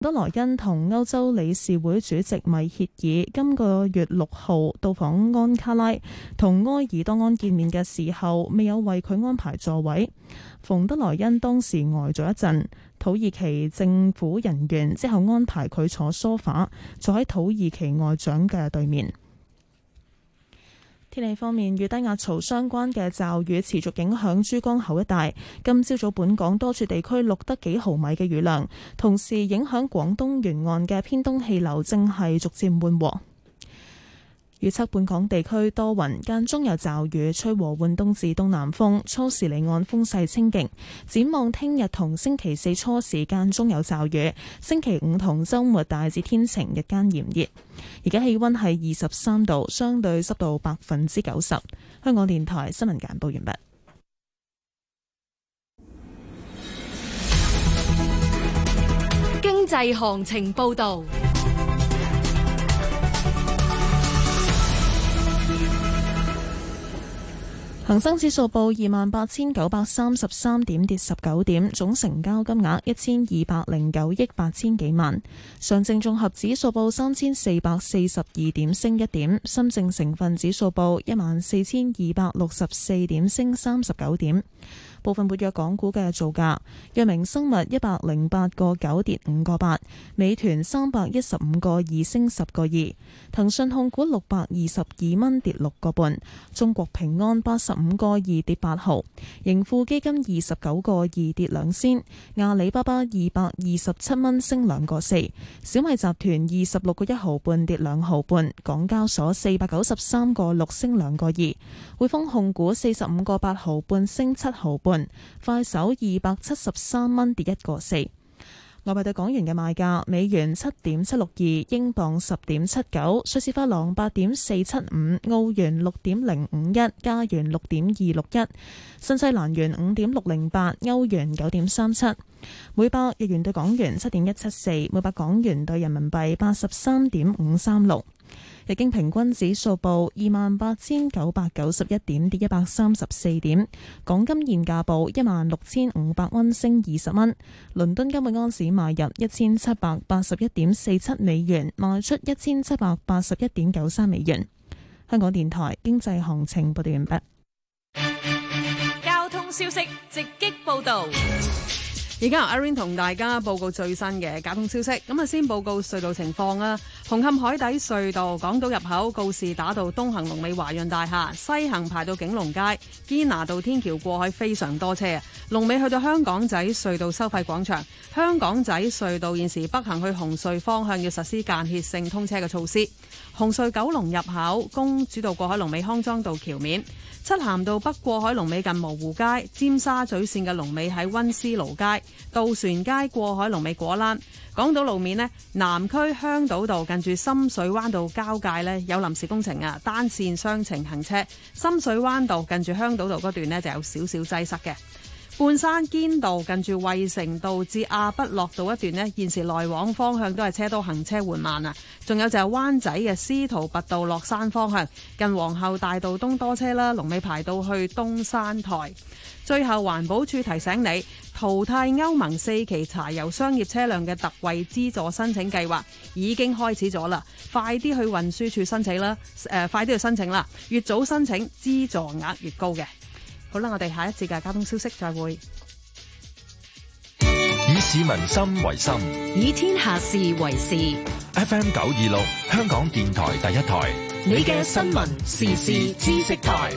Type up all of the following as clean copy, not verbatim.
德萊恩同歐洲理事會主席米歇爾今個月6號到訪安卡拉，同埃爾多安見面嘅時候，未有為佢安排座位。馮德萊恩當時呆咗一陣，土耳其政府人員之後安排佢坐梳化，坐喺土耳其外長嘅對面。天氣方面，與低壓槽相關嘅驟雨持續影響珠江口一帶。今朝早本港多處地區錄得幾毫米嘅雨量，同時影響廣東沿岸嘅偏東氣流正係逐漸緩和。預測本港地區多雲，間中有驟雨，吹和緩東至東南風，初時離岸風勢清勁。展望聽日同星期四初時間中有驟雨，星期五同週末大致天晴，日間炎熱。而家氣溫係23度，相對濕度90%。香港電台新聞簡報完畢。 經濟行情報道。 恒生指數報28,933點，跌19點，總成交金額1209億8千幾萬。上證綜合指數報3442點，升1點。深證成分指數報14264點，升39點。部分活躍港股嘅造價：藥明生物108.9跌5個8，美團315.2升10個2，騰訊控股622蚊跌6個半，中國平安85.2跌8毫，盈富基金29.2跌2仙，阿里巴巴227蚊升2個4，小米集團26.1毫半跌2毫半，港交所493.6升2個2，匯豐控股45.8毫半升7毫半。快手273蚊跌1個4。外幣對港元嘅賣價：美元7.762，英鎊10.79，瑞士法郎8.475，澳元6.051，加元6.261，新西蘭元5.608，歐元9.37。每百日元對港元7.174，每百港元對人民幣83.536。日經平均指數報28,991點，跌134點。港金現價報16,500蚊，升20蚊。倫敦金每盎司買入1781.47美元，賣出1781.93美元。香港電台經濟行情報道完畢。 交通消息直擊報道。 而家由阿 Rain 同大家報告最新嘅交通消息。咁啊，先報告隧道情況啦。紅磡海底隧道港島入口告士打道東行龍尾華潤大廈，西行排到景隆街，堅拿道天橋過海非常多車啊。龍尾去到香港仔隧道收費廣場。香港仔隧道現時北行去紅隧方向要實施間歇性通車嘅措施。紅隧九龍入口公主道過海龍尾康莊道橋面，漆咸道北過海龍尾近蕪湖街，尖沙咀線嘅龍尾喺溫思勞街，渡船街過海龍尾果欄。港島路面呢，南區香島道近住深水灣道交界呢有臨時工程啊，單線雙程行車。深水灣道近住香島道嗰段呢就有少少擠塞嘅。半山堅道近住衛城道至亞畢諾道一段呢，現時來往方向都係車多，行車緩慢啊。仲有就係灣仔嘅司徒拔道落山方向，近皇后大道東多車啦，龍尾排到去東山台。最後環保署提醒你，淘汰歐盟4期柴油商業車輛嘅特惠資助申請計劃已經開始咗啦，快啲去運輸署申請啦，快啲去申請啦，越早申請資助額越高嘅。好啦，我哋下一節嘅交通消息再會。 以市民心為心， 以天下事為事。 FM 926香港電台第一台， 你嘅新聞時事知識台。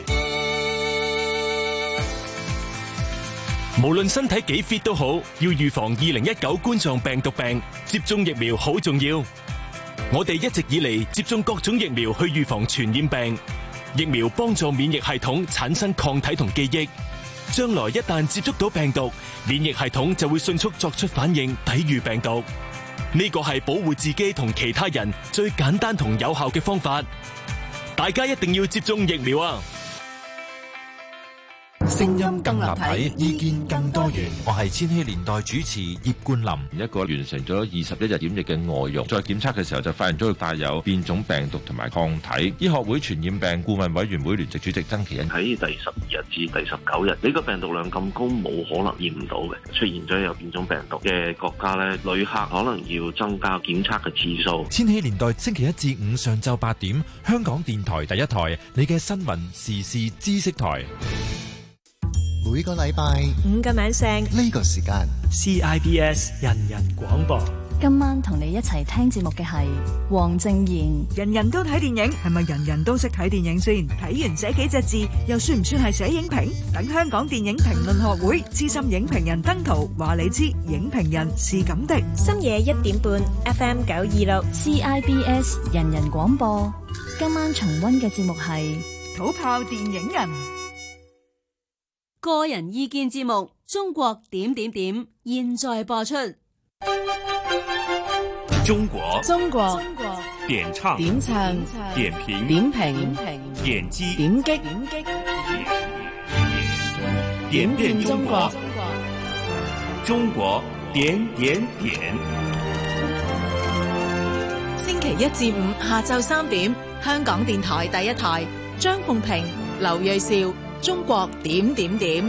無論身體幾 fit 都好，要預防2019冠狀病毒病，接種疫苗好重要。我哋一直以嚟接種各種疫苗去預防傳染病。疫苗幫助免疫系統產生抗體同記憶，將來一旦接觸到病毒，免疫系統就會迅速作出反應，抵禦病毒。呢個係保護自己同其他人最簡單同有效嘅方法。大家一定要接種疫苗啊！ 聲音更立體，意見更多元。我係千禧年代主持葉冠霖。 一個完成咗21日檢疫嘅外傭，再檢測嘅時候就發現咗佢帶有變種病毒同埋抗體。醫學會傳染病顧問委員會聯席主席曾其恩喺第12日至第19日，呢個病毒量咁高，冇可能驗唔到嘅。出現咗有變種病毒嘅國家呢，旅客可能要增加檢測嘅次數。 千禧年代星期一至五上晝8點，香港電台第一台，你嘅新聞時事知識台。 每個禮拜 5個晚上呢個時間 CIBS 人人廣播。 今晚同你一齊聽節目嘅係黃正賢。 人人都睇電影，係咪人人都識睇電影先？睇完寫幾隻字，又算唔算係寫影評？等香港電影評論學會資深影評人登圖話你知，影評人是咁的。 深夜1點半 FM 926 CIBS 人人廣播。今晚重溫嘅節目係土炮電影人。 個人意見節目中國點點點現在播出。 中國點唱點評點擊點變中國中國點。 星期一至五下晝3點，香港電台第一台，張鳳平、劉銳紹，中國點點點。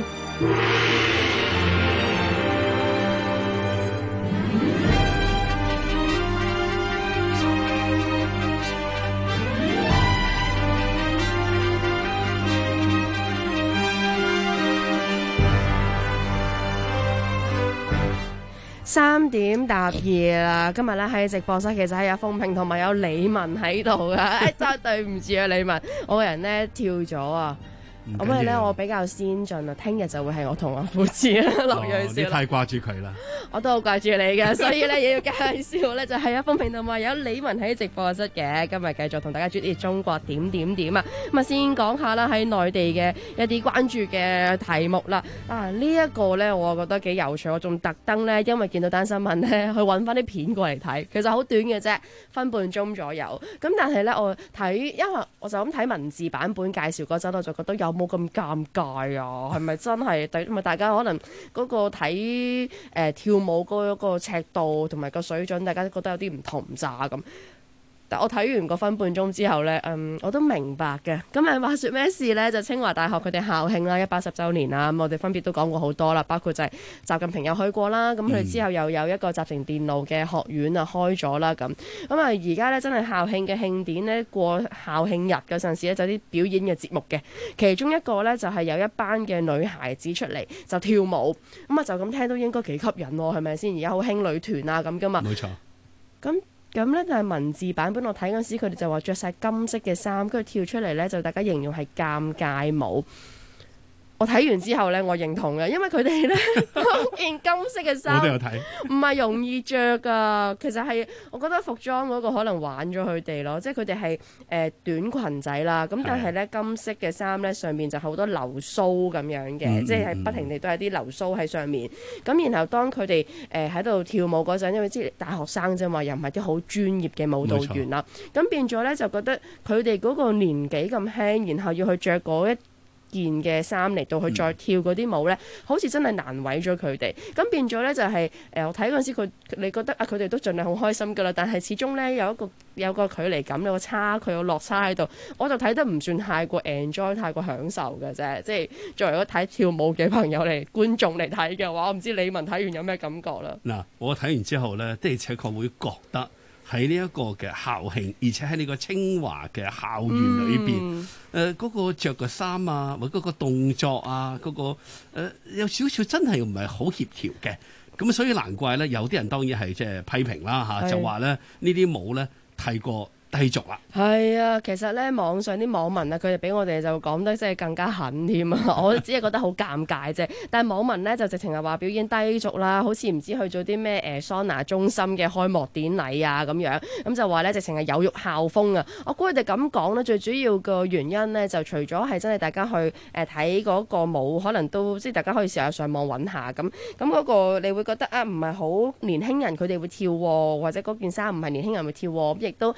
3點搭2啦，今日咧喺直播室其實係有鳳平同埋有李文喺度噶，真係對唔住啊李文，我個人咧跳咗啊。咁因為咧我比較先進啊，聽日就會係我同阿富智啦，劉銳紹。 你太掛住佢啦， 我都好掛住你嘅，所以咧也要介紹咧就係阿鳳平同埋有李文喺直播室嘅，今日繼續同大家主持中國點點點啊。咁啊先講下啦，喺內地嘅一啲關注嘅題目啦。呢一個咧我覺得幾有趣，我仲特登咧因為見到單新聞咧去揾翻啲片過嚟睇，其實好短嘅啫，分半鐘左右。咁但係咧我睇，因為我就咁睇文字版本介紹嗰陣，我就覺得有冇咁尷尬啊？係咪真係？咪大家可能嗰個睇跳舞嗰個尺度同埋個水準，大家都覺得有啲唔同咋咁。但我睇完個分半鐘之後呢，我都明白嘅。咁話說咩事呢？就清華大學佢哋校慶啦，180週年啦。咁我哋分別都講過好多啦，包括就係習近平又去過啦。咁佢哋之後又有一個集成電路嘅學院啊開咗啦。咁而家呢，真係校慶嘅慶典呢，過校慶日嗰陣時呢，就有啲表演嘅節目嘅。其中一個呢，就係有一班嘅女孩子出嚟就跳舞。就咁聽都應該幾吸引喎，係咪先？而家好興女團啊咁噶嘛。 冇錯。 咁咧就係文字版本，我睇嗰時佢哋就話着晒金色嘅衫，跟住跳出嚟咧就大家形容係尷尬舞。我睇完之後咧，我認同嘅，因為佢哋咧嗰件金色嘅衫， 我都有睇， 唔係容易着噶。其實係我覺得服裝嗰個可能玩咗佢哋咯，即係佢哋係短裙仔啦，咁但係咧金色嘅衫咧上面就好多流蘇咁樣嘅，即係不停地都有啲流蘇喺上面。咁然後當佢哋喺度跳舞嗰陣，因為知大學生啫嘛，又唔係啲好專業嘅舞蹈員啦，咁變咗咧就覺得佢哋嗰個年紀咁輕，然後要去着嗰一件嘅衫嚟到去再跳嗰啲舞咧，好似真係難為咗佢哋。咁變咗咧就係我睇嗰陣時你覺得佢哋都盡量好開心噶啦，但係始終咧有個距離感，有個差距，有落差喺度，我就睇得唔算太過 enjoy， 太過享受嘅啫。即係作為一個睇跳舞嘅朋友嚟觀眾嚟睇嘅話，我唔知李文睇完有咩感覺啦。 嗱，我睇完之後咧，的而且確會覺得喺呢一個嘅校慶，而且喺呢個清華嘅校園裏邊，嗰個着嘅衫啊，或者嗰個動作啊，嗰個有少少真係唔係好協調嘅，咁所以難怪咧，有啲人當然係即係批評啦嚇，就話咧呢啲舞咧太過低俗啦。 係啊，其實咧網上啲網民啊，佢哋比我哋就講得即係更加狠添啊！我只係覺得好尷尬啫。但係網民咧就直情係話表演低俗啦，好似唔知去咗啲咩桑拿中心嘅開幕典禮啊咁樣，咁就話咧直情係有辱校風啊！我估佢哋咁講咧，最主要個原因咧就除咗係真係大家去睇嗰個舞，可能都即係大家可以試下上網揾下咁嗰個，你會覺得啊唔係好年輕人佢哋會跳喎，或者嗰件衫唔係年輕人會跳喎，亦都係有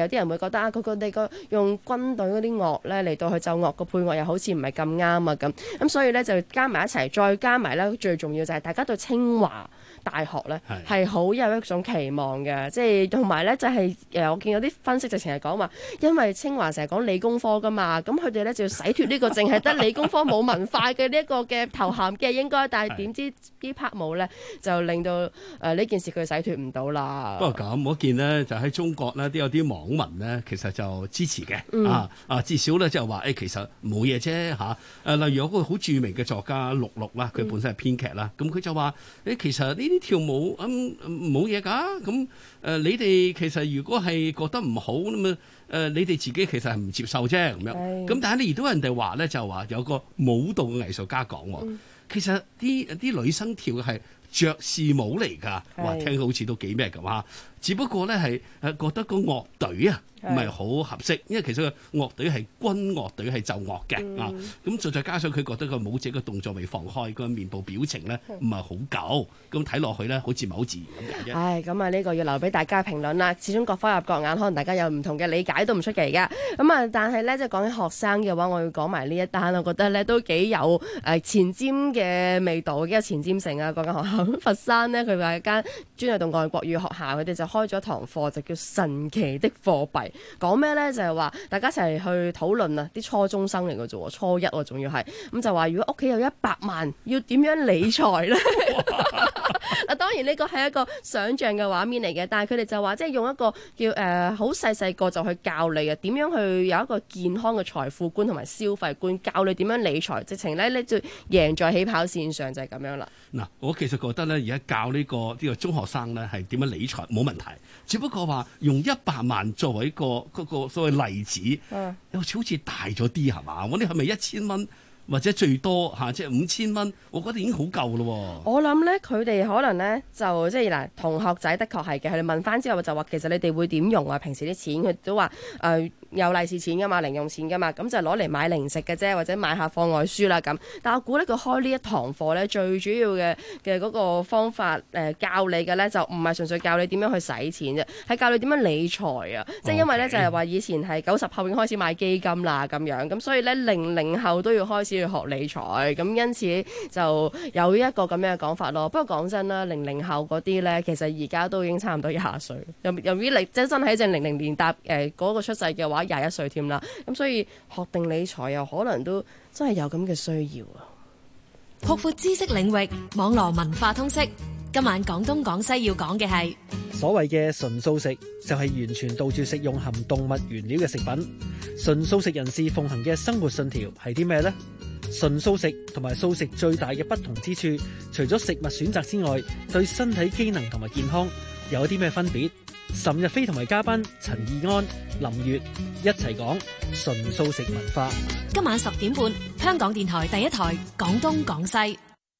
啲人會覺得啊，佢哋個用軍隊嗰啲樂咧嚟到去奏樂個配樂又好似唔係咁啱啊咁所以咧就加埋一齊，再加埋咧最重要就係大家對清華大學咧係好有一種期望嘅，即係同埋咧就係我見有啲分析直情係講話，因為清華成日講理工科噶嘛，咁佢哋咧就要洗脫呢個淨係得理工科冇文化嘅呢一個嘅頭銜嘅應該，但係點知呢 part 冇咧，就令到呢件事佢洗脫唔到啦。 不過咁，我見呢，就喺中國呢，都有啲網民呢，其實就支持嘅，至少咧就話其實冇嘢啫嚇。例如有個好著名嘅作家陸陸啦，佢本身係編劇啦，咁佢就話其實呢啲跳舞冇嘢㗎，咁你哋其實如果係覺得唔好咁你哋自己其實係唔接受啫咁樣。咁但係你亦都有人哋話咧，就話有個舞蹈嘅藝術家講，其實啲女生跳嘅係爵士舞嚟㗎，哇！聽好似都幾咩咁啊！只不過咧係覺得個樂隊啊唔係好合適，因為其實個樂隊係軍樂隊係奏樂嘅咁再加上佢覺得個舞者嘅動作未放開，個面部表情咧唔係好夠，咁睇落去咧好似唔係好自然咁嘅啫。 唉，咁啊呢個要留俾大家評論啦。始終各花入各眼，可能大家有唔同嘅理解都唔出奇㗎。咁啊，但係咧即係講起學生嘅話，我要講埋呢一單，我覺得咧都幾有前瞻嘅味道，幾有前瞻性啊！嗰間學校佛山呢，佢話一間專係讀外國語學校，佢哋就開咗一堂課，就叫神奇的貨幣。講咩呢？就係話大家一齊去討論啊！啲初中生嚟嘅啫，初一喎，仲要係咁就話，如果屋企有100萬，要點樣理財呢？嗱，當然呢個係一個想像嘅畫面嚟嘅，但係佢哋就話即係用一個叫好細個就去教你啊，點樣去有一個健康嘅財富觀同埋消費觀，教你點樣理財，直情咧你就贏在起跑線上，就係咁樣啦。 嗱，我其實覺得咧，而家教呢個中學生咧係點樣理財冇問題，只不過話用100萬作為一個嗰個所謂例子，好似大咗啲係嘛？我哋係咪1000蚊？或者最多即係5000蚊，我覺得已經好夠咯。 我諗咧，佢哋可能咧就即係嗱，同學仔的確係嘅。佢哋問翻之後就話，其實你哋會點用啊？平時啲錢佢都話有利是錢噶嘛，零用錢噶嘛，咁就攞嚟買零食嘅啫，或者買下課外書啦咁。但我估咧，佢開呢一堂課咧，最主要嘅嗰個方法教你嘅咧，就唔係純粹教你點樣去使錢啫，係教你點樣理財啊！即係因為咧就係話以前係90後已經開始買基金啦咁樣，咁所以咧00後都要開始去學理財，咁因此就有一個咁樣嘅講法咯。不過講真啦，00後嗰啲咧，其實而家都已經差唔多20歲，由於你真係正00年代嗰個出世嘅話，21歲添啦，咁所以學定理財又可能都真係有咁嘅需要啊！ 擴闊知識領域，網絡文化通識。今晚廣東廣西要講嘅係所謂嘅純素食，就係完全杜絕食用含動物原料嘅食品。純素食人士奉行嘅生活信條係啲咩呢？純素食同埋素食最大嘅不同之處，除咗食物選擇之外，對身體機能同埋健康有啲咩分別？岑日飛同埋嘉賓陳義安、林月一齊講純素食文化。 今晚10點半，香港電台第一台廣東廣西。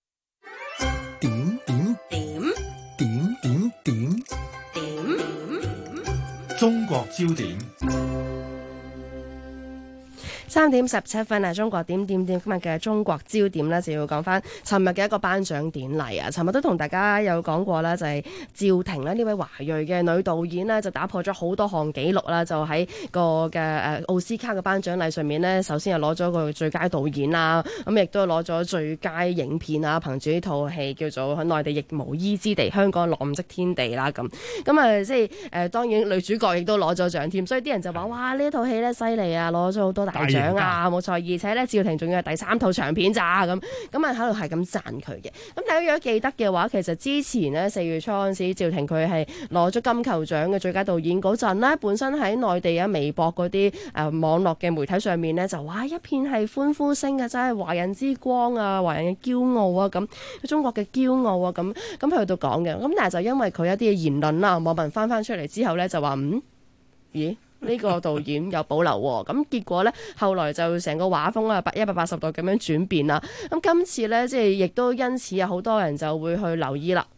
中國焦點。 3點17分啊！中國點今日嘅中國焦點呢，就要講翻尋日嘅一個頒獎典禮啊！尋日都同大家有講過啦，就係趙婷呢位華裔嘅女導演呢，就打破咗好多項紀錄啦！就喺個嘅奧斯卡嘅頒獎禮上面呢，首先係攞咗個最佳導演啦，咁亦都攞咗最佳影片啊！憑住呢套戲叫做《內地亦無依之地》，香港浪跡天地啦咁。咁啊，即係當然女主角亦都攞咗獎添，所以啲人就話：哇！呢套戲呢，犀利啊，攞咗好多大獎啊，冇錯，而且咧趙婷仲要係第3套長片咋咁啊，喺度係咁讚佢嘅。咁大家如果記得嘅話，其實之前呢4月初嗰陣時，趙婷佢係攞咗金球獎嘅最佳導演嗰陣呢，本身喺內地啊微博嗰啲網絡嘅媒體上面呢，就哇一片係歡呼聲嘅，真係華人之光啊，華人嘅驕傲啊，咁中國嘅驕傲啊，咁去到講嘅。咁但係就因為佢一啲嘅言論啦，網民翻出嚟之後呢，就話咦？呢個導演有保留喎，咁結果呢，後來就成個畫風啊180度咁樣轉變啦。咁今次呢，即係亦都因此有好多人就會去留意啦。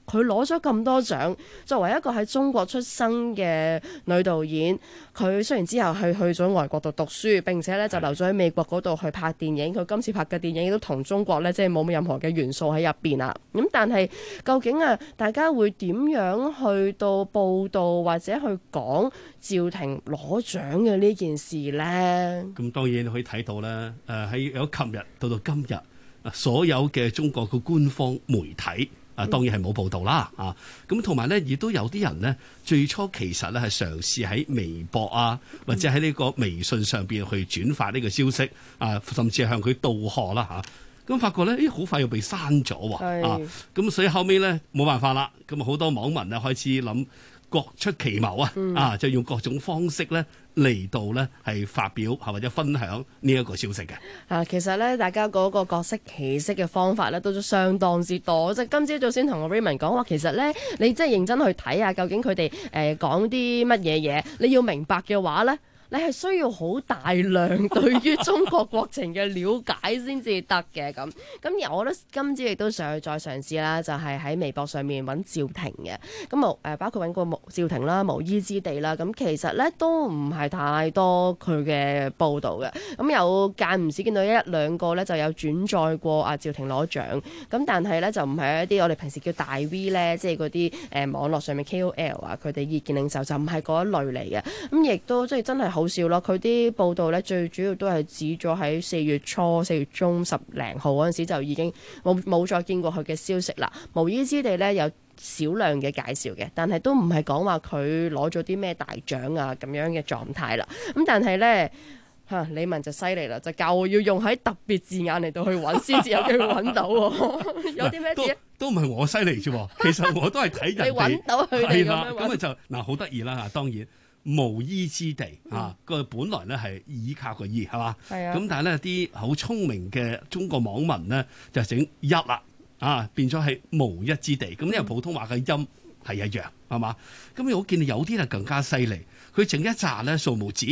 佢攞咗咁多獎，作為一個喺中國出生嘅女導演，佢雖然之後係去咗外國度讀書，並且咧就留咗喺美國嗰度去拍電影。佢今次拍嘅電影亦都同中國咧即係冇任何嘅元素喺入邊啊。咁但係究竟大家會點樣去到報導或者去講趙婷攞獎嘅呢件事呢？ 咁當然可以睇到咧，喺有琴日到今日，所有嘅中國嘅官方媒體。當然係冇報導啦，咁同埋咧，亦都有啲人呢，最初其實咧係嘗試喺微博或者喺呢個微信上邊去轉發呢個消息，甚至係向佢道賀啦咁發覺咧，好快又被刪咗喎，咁所以後尾咧冇辦法啦，咁好多網民咧開始諗各出奇謀就用各種方式咧嚟到咧係發表或者分享呢一個消息嘅。 其實咧，大家嗰個各色其色嘅方法咧都相當之多。即係今朝早先同我 Raymond 講話，其實咧你真係認真去睇下，究竟佢哋講啲乜嘢嘢，你要明白嘅話咧，你係需要好大量對於中國國情嘅了解先至得嘅咁。而我覺得今朝亦都想再嘗試啦，就係喺微博上面揾趙婷嘅。咁包括揾過趙婷啦、無依之地啦。咁其實咧都唔係太多佢嘅報導嘅。咁有間唔時見到一兩個咧就有轉載過趙婷攞獎。咁但係咧就唔係一啲我哋平時叫大 V 咧，即係嗰啲網絡上面 KOL 佢哋意見領袖就唔係嗰一類嚟嘅。咁亦都即係真係好少咯，佢啲報道咧最主要都係指咗喺4月初、4月中10零號嗰陣時就已經冇再見過佢嘅消息啦。無依之地咧有少量嘅介紹嘅，但係都唔係講話佢攞咗啲咩大獎咁樣嘅狀態啦。咁但係咧李文就犀利啦，就教我要用喺特別字眼嚟到去揾先至有機會揾到。有啲咩字？ 都唔係我犀利啫，其實我都係睇人哋。 你揾到佢哋咁就好得意啦當然。無依之地佢本來咧係依靠個依係嘛？咁但係咧啲好聰明嘅中國網民咧就整一啦變咗係無一之地。咁因為普通話嘅音係一樣係嘛？咁我見到有啲係更加犀利，佢整一紮咧數目字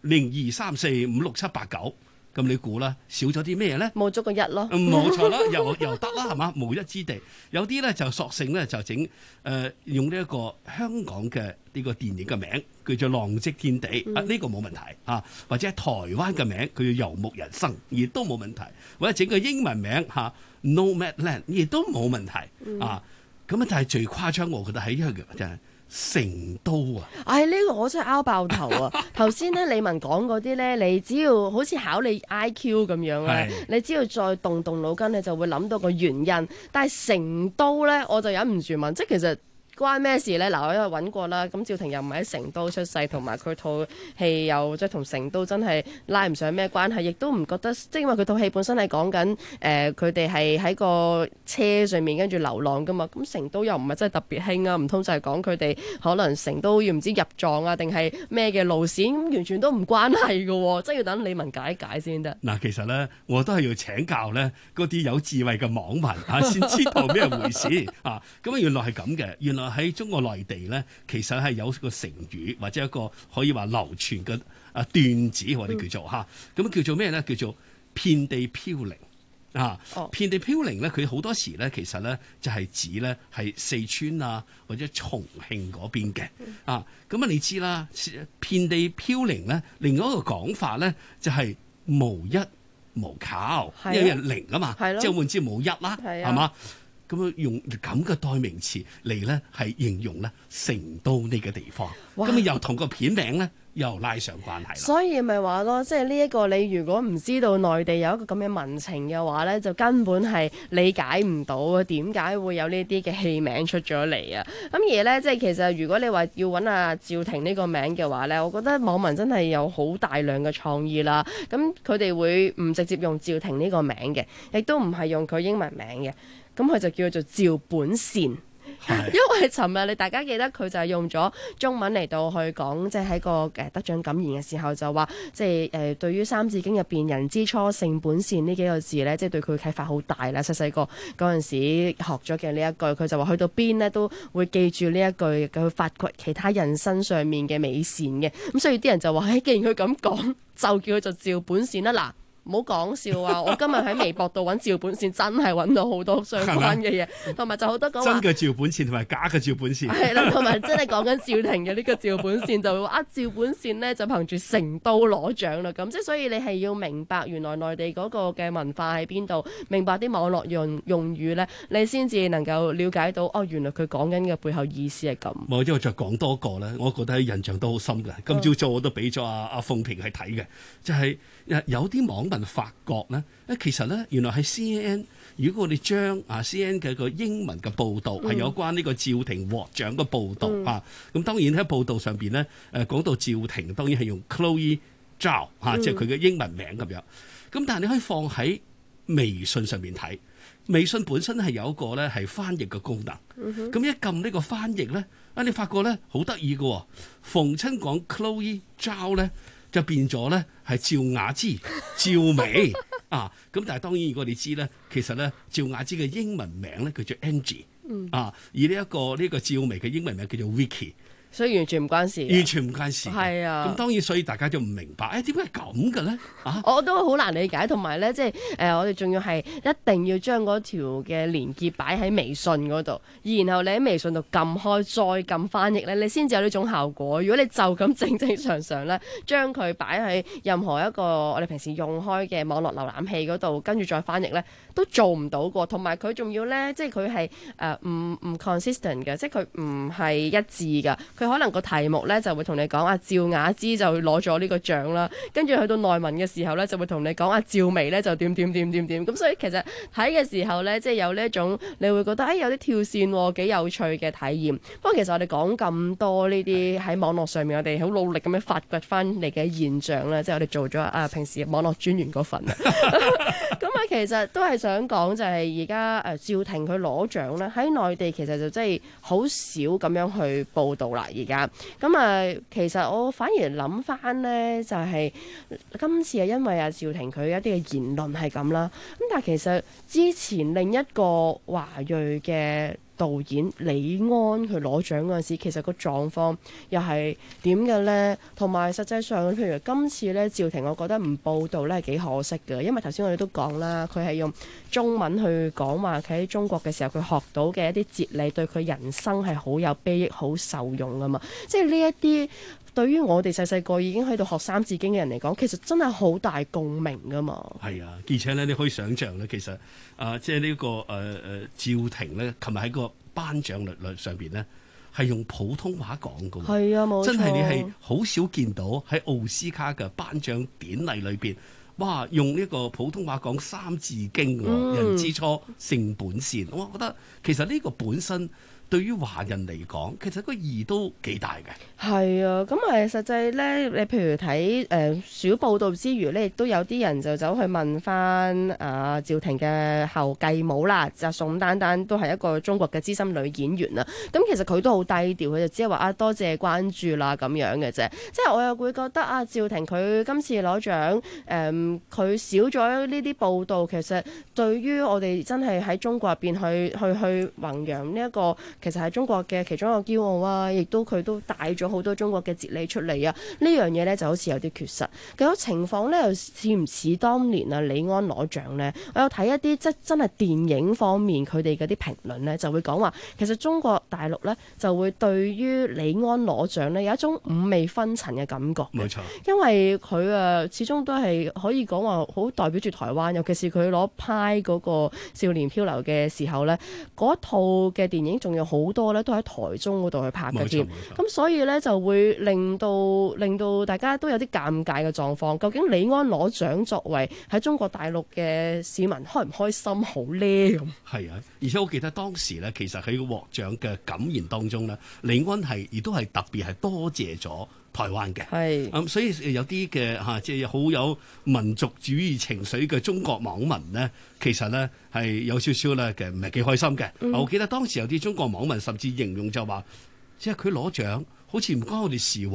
0、2、3、4、5、6、7、8、9。咁你估啦，少咗啲咩咧？冇咗個一咯。 冇錯啦，又得啦，係嘛？無一之地。有啲咧就索性咧就整用呢一個香港嘅呢個電影嘅名叫做《浪跡天地》呢個冇問題或者台灣嘅名佢叫《遊牧人生》亦都冇問題，或者整個英文名Nomadland 亦都冇問題咁但係最誇張，我覺得係一樣嘅真係。成都呢個我真係拗爆頭啊！頭先咧李文講嗰啲咧，你只要好似考你 IQ 咁樣咧，你只要再動腦筋，你就會諗到個原因。但係成都咧，我就忍唔住問，即係其實關咩事咧？嗱，我因為揾過啦，咁趙婷又唔係喺成都出世，同埋佢套戲又即係同成都真係拉唔上咩關係，亦都唔覺得，即係因為佢套戲本身係講緊佢哋係喺個車上面跟住流浪噶嘛，咁成都又唔係真係特別興啊，唔通就係講佢哋可能成都要唔知入藏定係咩嘅路線，咁完全都唔關係噶喎，即係要等李文解解先得。 嗱，其實咧我都係要請教咧嗰啲有智慧嘅網民先知道咩回事咁原來係咁嘅，原來喺中國內地咧，其實係有個成語或者一個可以話流傳嘅段子，我哋叫做咁叫做咩咧？叫做遍地飄零遍地飄零咧，佢好多時咧，其實咧就係指咧係四川或者重慶嗰邊嘅咁你知啦，遍地飄零咧，另外一個講法咧就係無一無靠，因為零啊嘛，即係換之無一啦，係嘛？咁樣用咁嘅代名詞嚟咧，係形容咧成都呢個地方，咁又同個片名咧又拉上關係啦。 所以咪話咯，即係呢一個你如果唔知道內地有一個咁嘅民情嘅話咧，就根本係理解唔到啊點解會有呢啲嘅戲名出咗嚟啊！咁而咧，即係其實如果你話要揾阿趙婷呢個名嘅話咧，我覺得網民真係有好大量嘅創意啦。咁佢哋會唔直接用趙婷呢個名嘅，亦都唔係用佢英文名嘅。咁佢就叫做趙本善，因為尋日你大家記得佢就係用咗中文嚟到去講，即係喺個得獎感言嘅時候就話，即係對於《三字經》入邊人之初性本善呢幾個字呢，即係對佢啟發好大啦。細細個嗰陣時學咗嘅呢一句，佢就話去到邊呢都會記住呢一句，去發掘其他人身上面嘅美善嘅。咁所以啲人就話，既然佢咁講，就叫佢做趙本善啦。嗱。 唔好講笑啊！我今日喺微博度揾趙本線，真係揾到好多相關嘅嘢，同埋就好多講話真嘅趙本線同埋假嘅趙本線。 係啦，同埋真係講緊趙婷嘅呢個趙本線，就會話趙本線呢就憑住成都攞獎啦。咁即係所以你係要明白原來內地嗰個嘅文化喺邊度，明白啲網絡用語呢，你先至能夠了解到哦，原來佢講緊嘅背後意思係咁。 我之後再講多個咧，我覺得印象都好深嘅。今朝早我都俾咗阿鳳萍去睇嘅，就係有啲網民發覺咧，其實咧原來係 CNN， 如果我哋將CNN 嘅個英文嘅報導係有關呢個趙婷獲獎嘅報導咁當然喺報導上邊咧講到趙婷當然係用 Chloe Zhao 即係佢嘅英文名咁樣。咁但係你可以放喺微信上面睇，微信本身係有一個咧係翻譯嘅功能。咁一撳呢個翻譯咧，你發覺咧好得意嘅，逢親講 Chloe Zhao 咧就變咗咧係趙雅芝、趙薇咁但係當然如果你知咧，其實咧趙雅芝嘅英文名咧叫做 Angie 而呢一個趙薇嘅英文名叫做 Vicky。 所以完全唔關事， 完全唔關事。 係啊， 咁當然所以大家就唔明白，點解係咁嘅咧？ 我都好難理解，同埋咧，即係我哋仲要係一定要將嗰條嘅連結擺喺微信嗰度，然後你喺微信度撳開，再撳翻譯咧，你先至有呢種效果。如果你就咁正正常常咧，將佢擺喺任何一個我哋平時用開嘅網絡瀏覽器嗰度，跟住再翻譯咧，都做唔到過。同埋佢仲要咧，即係佢係唔 consistent 嘅，即係佢唔係一致㗎。佢可能個題目咧就會同你講趙雅芝就攞咗呢個獎啦，跟住去到內文嘅時候咧就會同你講趙薇咧就點點點點點咁，所以其實睇嘅時候咧即係有呢一種你會覺得有啲跳線幾有趣嘅體驗。不過其實我哋講咁多呢啲喺網絡上面，我哋好努力咁樣發掘翻嚟嘅現象咧，即係我哋做咗平時網絡專員嗰份啊。咁其實都係想講就係而家趙婷佢攞獎咧喺內地其實就真係好少咁樣去報導啦。而家咁其實我反而諗翻呢，就係今次係因為趙婷佢一啲嘅言論係咁啦。咁但係其實之前另一個華裔嘅導演李安佢攞獎嗰陣時，其實個狀況又係點嘅呢？同埋實際上，譬如今次呢，趙婷，我覺得唔報導呢係幾可惜嘅，因為頭先我哋都講啦，佢係用中文去講話，佢喺中國嘅時候佢學到嘅一啲哲理，對佢人生係好有裨益、好受用啊嘛。即係呢一啲對於我哋細細個已經喺度學三字經嘅人嚟講，其實真係好大共鳴噶嘛。係啊， 而且咧你可以想像咧，其實即係呢個趙婷咧，琴日喺個頒獎率上邊咧係用普通話講嘅。係啊，冇錯，真係你係好少見到喺奧斯卡嘅頒獎典禮裏邊，哇！用呢個普通話講三字經，人之初性本善，我覺得其實呢個本身對於華人嚟講，其實個意義都幾大嘅。係啊，咁實際咧，你譬如睇少報道之餘咧，亦都有啲人就走去問翻趙婷嘅後繼母啦，就宋丹丹都係一個中國嘅資深女演員啦。咁其實佢都好低調，佢就只係話多謝關注啦咁樣嘅啫。即係我又會覺得趙婷佢今次攞獎，佢少咗呢啲報道，其實對於我哋真係喺中國入邊去弘揚呢一個。其實係中國嘅其中一個驕傲啊，亦都佢都帶咗好多中國嘅哲理出嚟啊！呢樣嘢呢就好似有啲缺失。咁種情況呢，又似唔似當年李安攞獎呢？我有睇一啲即真係電影方面佢哋嗰啲評論呢，就會講話其實中國大陸呢就會對於李安攞獎呢有一種五味紛陳嘅感覺。冇錯，因為佢始終都係可以講話好代表住台灣，尤其是佢攞派嗰個少年漂流嘅時候呢，嗰套嘅電影仲有好多咧都喺台中嗰度去拍嘅添，咁所以咧就會令到大家都有啲尷尬嘅狀況。究竟李安攞獎作為喺中國大陸嘅市民開唔開心好咧？咁係啊，而且我記得當時咧，其實喺獲獎嘅感言當中咧，李安亦都係特別係多謝咗台灣嘅。係所以有啲嘅即係好有民族主義情緒嘅中國網民呢，其實呢係有少少咧嘅唔係幾開心嘅。我記得當時有啲中國網民甚至形容就話，即係佢攞獎好似唔關我哋事喎，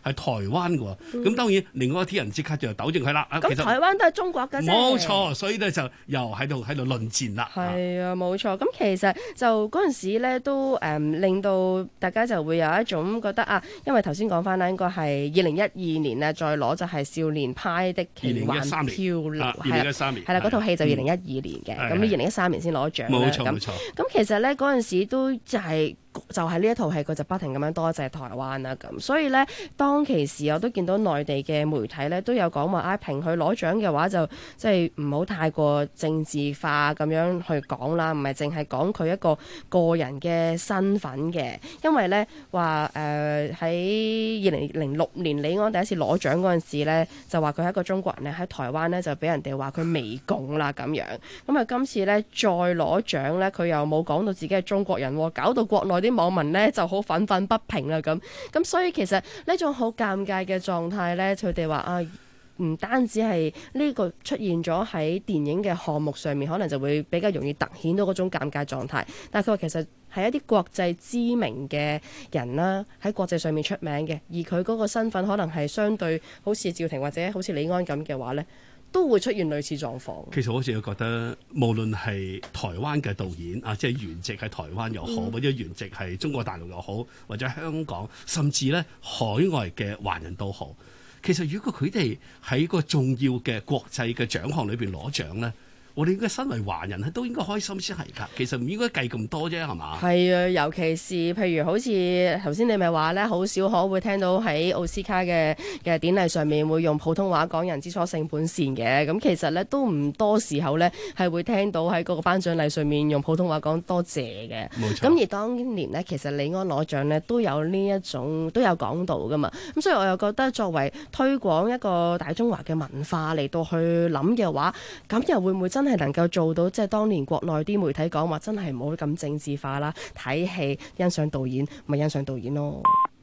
係台灣嘅喎。咁當然另外一啲人即刻就糾正佢啦。 咁台灣都係中國嘅啫。 冇錯，所以咧就又喺度論戰啦。 係啊，冇錯。咁其實就嗰陣時咧都令到大家就會有一種覺得啊，因為頭先講翻啦，應該係2012年咧再攞就係少年派的奇幻漂流，係啦，嗰套戲就2012年嘅，咁2013年先攞獎啦。 冇錯。 咁其實咧嗰陣時都就係呢一套戲，佢就不停咁樣多謝台灣啦咁，所以咧當其時我都見到內地嘅媒體咧都有講話評佢攞獎嘅話就即係唔好太過政治化咁樣去講啦，唔係淨係講佢一個個人嘅身份嘅，因為咧話喺2006年李安第一次攞獎嗰陣時咧就話佢係一個中國人咧，喺台灣咧就俾人哋話佢媚共啦咁樣，咁啊今次咧再攞獎咧佢又冇講到自己係中國人，搞到國內啲網民呢就好憤憤不平啦咁所以其實呢種好尷尬嘅狀態呢，佢哋話啊，唔單止係呢個出現咗喺電影嘅項目上面，可能就會比較容易突顯到嗰種尷尬狀態。但係佢話其實係一啲國際知名嘅人啦，喺國際上面出名嘅，而佢嗰個身份可能係相對好似趙婷或者好似李安咁嘅話呢，都會出現類似狀況。 其實我好似覺得，無論係台灣嘅導演啊，即係原籍喺台灣又好，或者原籍係中國大陸又好，或者香港，甚至咧海外嘅華人都好。其實如果佢哋喺個重要嘅國際嘅獎項裏邊攞獎咧，我哋應該身為華人都應該開心先係㗎。其實唔應該計咁多啫，係嘛？係啊，尤其是譬如好似頭先你咪話咧，好少可會聽到喺奧斯卡嘅典禮上面會用普通話講人之初性本善嘅。咁其實咧都唔多時候咧係會聽到喺嗰個頒獎禮上面用普通話講多謝嘅。冇錯。咁而當年呢，其實李安攞獎咧都有呢一種都有講到㗎嘛。咁所以我又覺得作為推廣一個大中華嘅文化嚟到去諗嘅話，咁又會唔會真係能夠做到即係當年國內啲媒體講話真係唔好咁政治化啦，睇戲欣賞導演咪欣賞導演咯。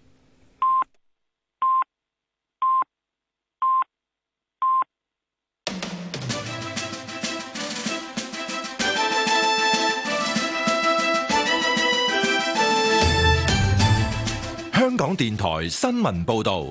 香港電台新聞報導。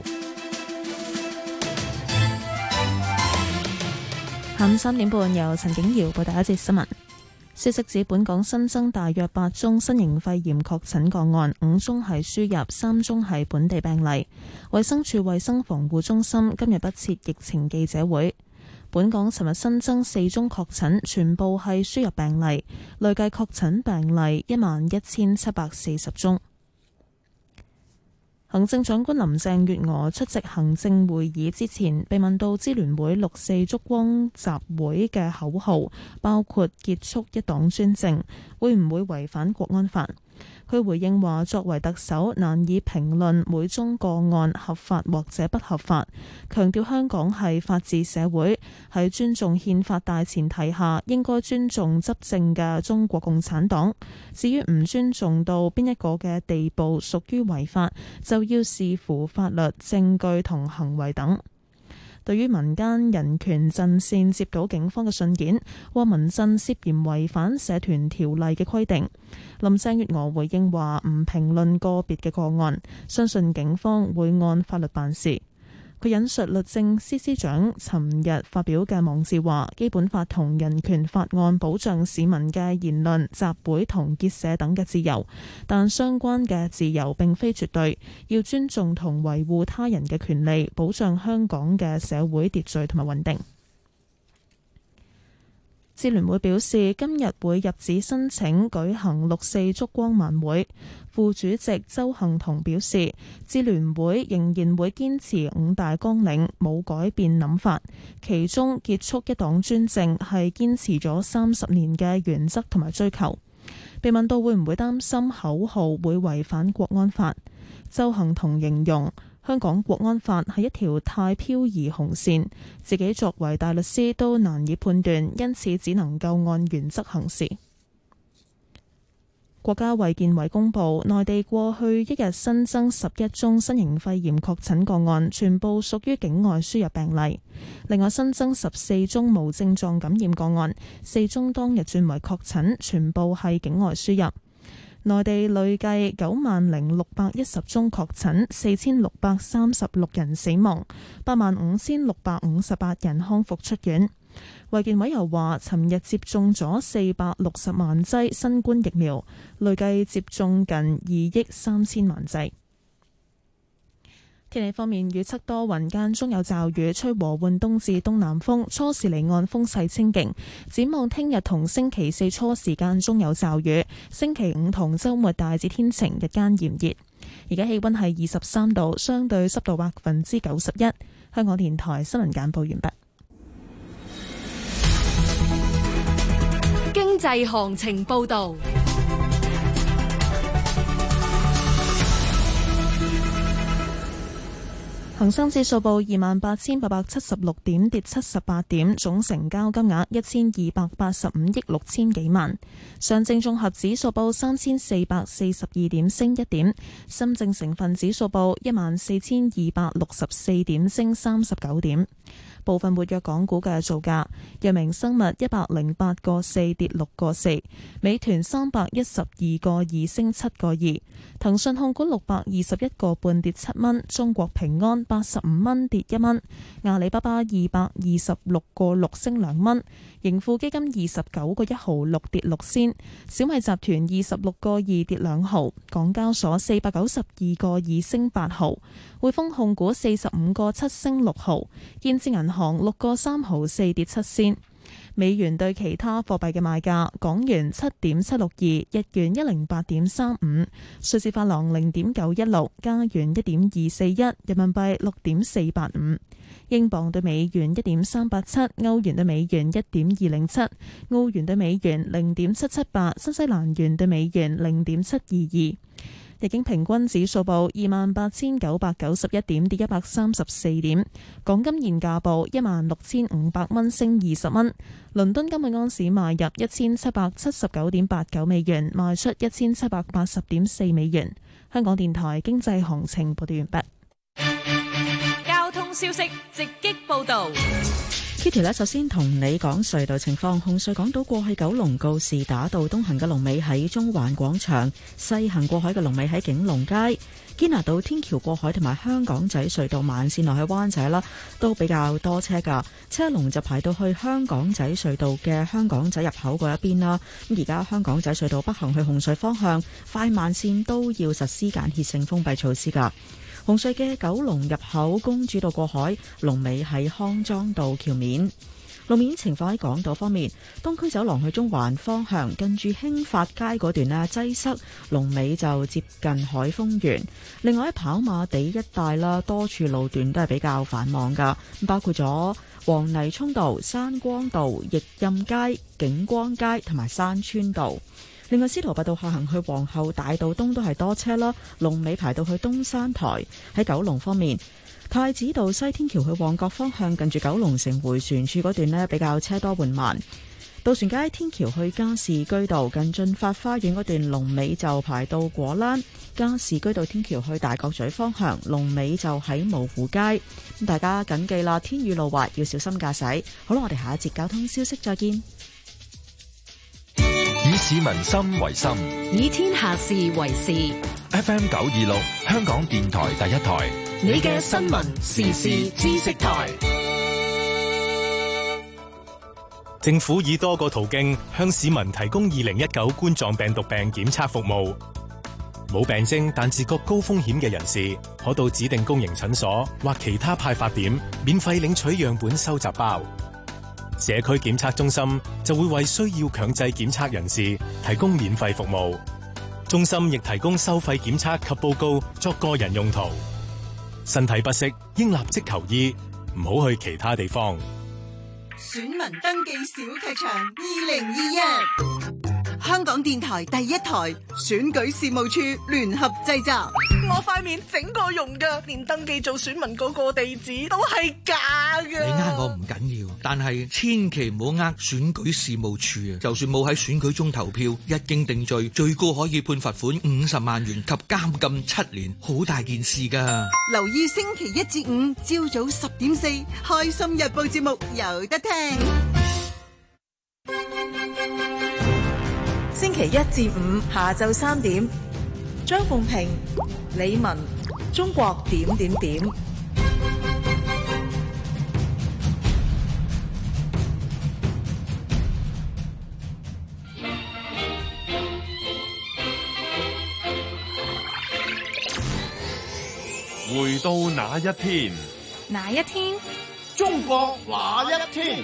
下午3點半，由陳景瑤報第一節新聞。消息指，本港新增大約8宗新型肺炎確診個案，5宗係輸入，3宗係本地病例。衛生署衛生防護中心今日不設疫情記者會。本港尋日新增4宗確診，全部係輸入病例，累計確診病例11740宗。行政長官林鄭月娥出席行政會議之前，被問到支聯會6·4燭光集會嘅口號，包括結束一黨專政，會唔會違反國安法？佢回應話，作為特首難以評論每宗個案合法或者不合法，強調香港係法治社會，喺尊重憲法大前提下，應該尊重執政嘅中國共產黨。至於唔尊重到邊一個嘅地步屬於違法，就要視乎法律、證據同行為等。對於民間人權陣線接到警方嘅信件，話民陣涉嫌違反社團條例嘅規定，林鄭月娥回應話唔評論個別嘅個案，相信警方會按法律辦事。佢引述律政司司長尋日發表嘅網誌話，基本法同人權法案保障市民嘅言論、集會同結社等嘅自由，但相關嘅自由並非絕對，要尊重同維護他人嘅權利，保障香港嘅社會秩序同埋穩定。支聯會表示，今日會入紙申請舉行6·4燭光晚會。副主席鄒幸彤表示，支聯會仍然會堅持5大綱領，冇改變諗法。其中結束一黨專政係堅持咗30年嘅原則同埋追求。被問到會唔會擔心口號會違反國安法，鄒幸彤形容香港國安法係一條太飄移紅線，自己作為大律師都難以判斷，因此只能夠按原則行事。國家衛健委公布，內地過去一日新增11宗新型肺炎確診個案，全部屬於境外輸入病例。另外新增14宗無症狀感染個案，4宗當日轉為確診，全部係境外輸入。 內地累計90,610宗確診，4,636人死亡，85,658人康復出院。衛健委又話，尋日接種咗460萬劑新冠疫苗，累計接種近2億3千萬劑。天氣方面，預測多雲間中有驟雨，吹和緩東至東南風，初時離岸風勢清勁。展望聽日同星期四初時間中有驟雨，星期五同週末大致天晴，日間炎熱。而家氣溫係23度，相對濕度91%。香港電台新聞簡報完畢。 經濟行情報道。 恒生指數報28,876點，跌78點，總成交金額1285億6千幾萬。上證綜合指數報3442點，升1點。深證成分指數報14,264點，升39點。部分活躍港股嘅造價：藥明生物108個4跌6個4，美團312個2升7個2，騰訊控股621個半跌7蚊，中國平安85蚊跌1蚊，阿里巴巴226個6升2蚊，盈富基金29個1毫6跌6仙，小米集團26個2跌2毫，港交所492個2升8毫，匯豐控股45個7升6毫，建設銀行6個3毫4跌7仙。美元對其他貨幣嘅賣價：港元7.762，日元108.35，瑞士法郎0.916，加元1.241，人民幣6.485，英鎊對美元1.387，歐元對美元1.207，澳元對美元0.778，新西蘭元對美元0.722。日經平均指數報28,991點，跌134點。港金現價報16,500蚊，升20蚊。倫敦金每盎司賣入1779.89美元，賣出1780.4美元。香港電台經濟行情報道完畢。 交通消息直擊報道。 Kitty 呢，首先同你講隧道情況。紅隧港島過去九龍告士打道東行嘅龍尾喺中環廣場，西行過海嘅龍尾喺景隆街。堅拿道天橋過海同埋香港仔隧道慢線落去灣仔啦，都比較多車噶，車龍就排到去香港仔隧道嘅香港仔入口嗰一邊啦。咁而家香港仔隧道北行去紅隧方向，快慢線都要實施間歇性封閉措施噶。紅隧嘅九龍入口公主道過海，龍尾喺康莊道橋面。路面情況喺港島方面，東區走廊去中環方向，近住興發街嗰段呢擠塞，龍尾就接近海豐園。另外喺跑馬地一帶啦，多處路段都係比較繁忙噶，包括咗黃泥涌道、山光道、逸蔭街、景光街同埋山村道。另外，司徒拔道下行去皇后大道東都係多車啦，龍尾排到去東山台。喺九龍方面，太子道西天橋去旺角方向，近住九龍城迴旋處嗰段呢比較車多緩慢。渡船街天橋去加士居道近駿發花園嗰段，龍尾就排到果欄。加士居道天橋去大角咀方向，龍尾就喺蕪湖街。大家謹記啦，天雨路滑，要小心駕駛。好啦，我哋下一節交通消息再見。 以市民心為心， 以天下事為事。 FM 926，香港電台第一台， 你嘅新聞時事知識台。 政府以多個途徑向市民提供2019冠狀病毒病檢測服務。冇病徵但自覺高風險嘅人士，可到指定公營診所或其他派發點免費領取樣本收集包。社區檢測中心就會為需要強制檢測人士提供免費服務。中心亦提供收費檢測及報告作個人用途。身體不適應立即求醫，唔好去其他地方。 選民登記小劇場2021，香港電台第一台選舉事務處聯合製作。 我塊面整過容噶，連登記做選民嗰個地址都係假噶。 你呃我唔緊要，但係千祈唔好呃選舉事務處啊！就算冇喺選舉中投票，一經定罪，最高可以判罰款50萬元及監禁7年，好大件事噶。 留意星期一至五朝早10:04，開心日報節目有得聽。 星期期一至五下晝3點，張鳳平、李文，中國點點點。 回到那一天， 哪一天？ 中國那一天。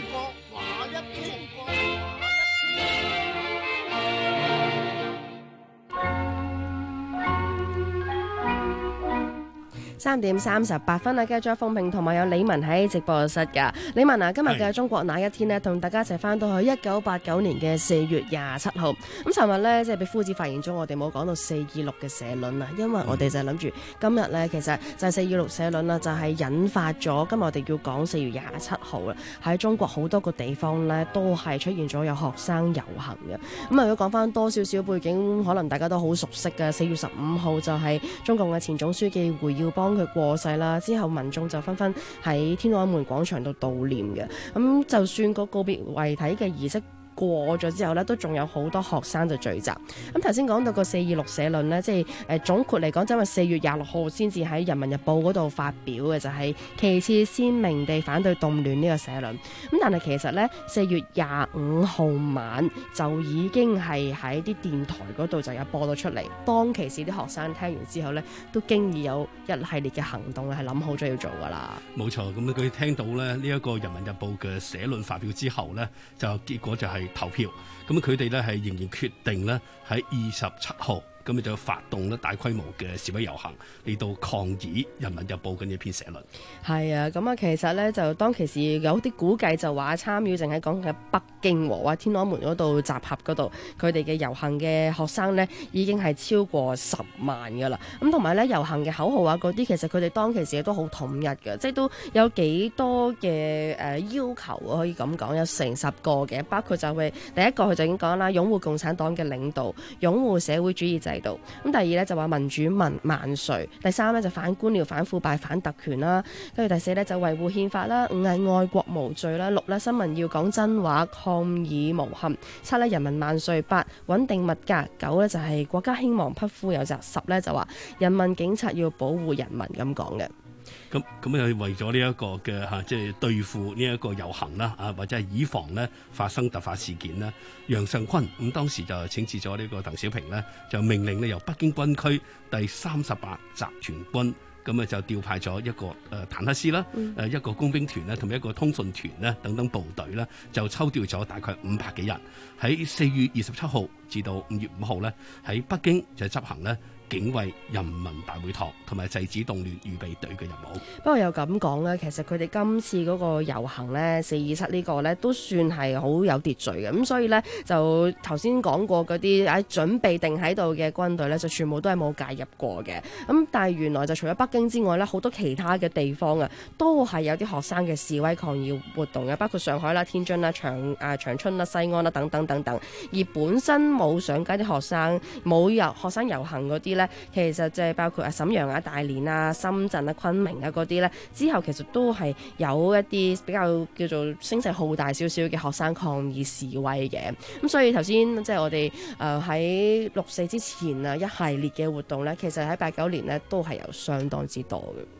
3點38分啊！繼續鳳平同埋有李文喺直播室㗎。李文啊，今日嘅中國那一天呢，同大家一齊翻到去1989年嘅4月27號。咁尋日呢，即係俾夫子發現咗，我哋冇講到426嘅社論啊，因為我哋就係諗住今日呢，其實就係426社論啦，就係引發咗今日我哋要講4月27號啦。喺中國好多個地方呢，都係出現咗有學生遊行嘅。咁如果講翻多少少背景，可能大家都好熟悉嘅。4月15號就係中共嘅前總書記胡耀邦佢過世啦，之後民眾就紛紛喺天安門廣場度悼念嘅。咁就算個告別遺體嘅儀式過咗之後呢，都仲有好多學生就聚集。咁頭先講到個426社論呢，即係總括嚟講，就因為4月26號先至喺《人民日報》嗰度發表嘅，就係旗幟鮮明地反對動亂呢個社論。咁但係其實呢，4月25號晚就已經係喺啲電台嗰度就有播到出嚟。當其時啲學生聽完之後呢，都經已有一系列嘅行動係諗好咗要做㗎啦。冇錯，咁佢聽到咧呢一個《人民日報》嘅社論發表之後呢，就結果就係投票，咁佢哋咧係仍然決定咧喺27號，咁就發動咧大規模嘅示威遊行嚟到抗議《人民日報》嘅呢篇社論。係啊，咁啊其實咧就當其時有啲估計就話參與淨係講嘅北京或天安門嗰度集合嗰度，佢哋嘅遊行嘅學生呢已經係超過10萬㗎啦。咁同埋咧遊行嘅口號啊嗰啲，其實佢哋當其時都好統一嘅，即係都有幾多嘅要求可以咁講，有成10個嘅，包括就係第一個佢就已經講啦，擁護共產黨嘅領導，擁護社會主義制度。咁第二咧就話民主萬歲，第三咧就反官僚、反腐敗、反特權啦，跟住第四咧就維護憲法啦，五係愛國無罪啦，六咧新聞要講真話，抗議無憾，七咧人民萬歲，八穩定物價，九咧就係國家興亡，匹夫有責，十咧就話人民警察要保護人民咁講嘅。咁又為咗呢一個嘅即係對付呢一個遊行啦，或者係以防呢發生突發事件呢，楊尚昆咁當時就請示咗呢個鄧小平呢，就命令呢由北京軍區第38集團軍咁就調派咗一個坦克師啦，一個工兵團咧，同埋一個通訊團咧等等部隊咧，就抽調咗大概500幾人，喺4月27號至到5月5號咧，喺北京就執行咧警衛人民大會堂同埋制止動亂預備隊嘅任務。不過又咁講咧，其實佢哋今次嗰個遊行咧427呢個咧都算係好有秩序嘅，咁所以咧就頭先講過嗰啲準備定喺度嘅軍隊咧，就全部都係冇介入過嘅。咁但係原來就除咗北京之外咧，好多其他嘅地方啊，都係有啲學生嘅示威抗議活動嘅，包括上海啦、天津啦、長春啦、西安啦等等等等。而本身冇上街啲學生，冇學生遊行嗰啲咧，其實即係包括瀋陽啊、大連啊、深圳啊、昆明啊嗰啲咧，之後其實都係有一啲比較叫做聲勢浩大少少嘅學生抗議示威嘅。咁所以頭先即係我哋喺6·4之前啊一系列嘅活動咧，其實喺89年咧都係有相當之多嘅。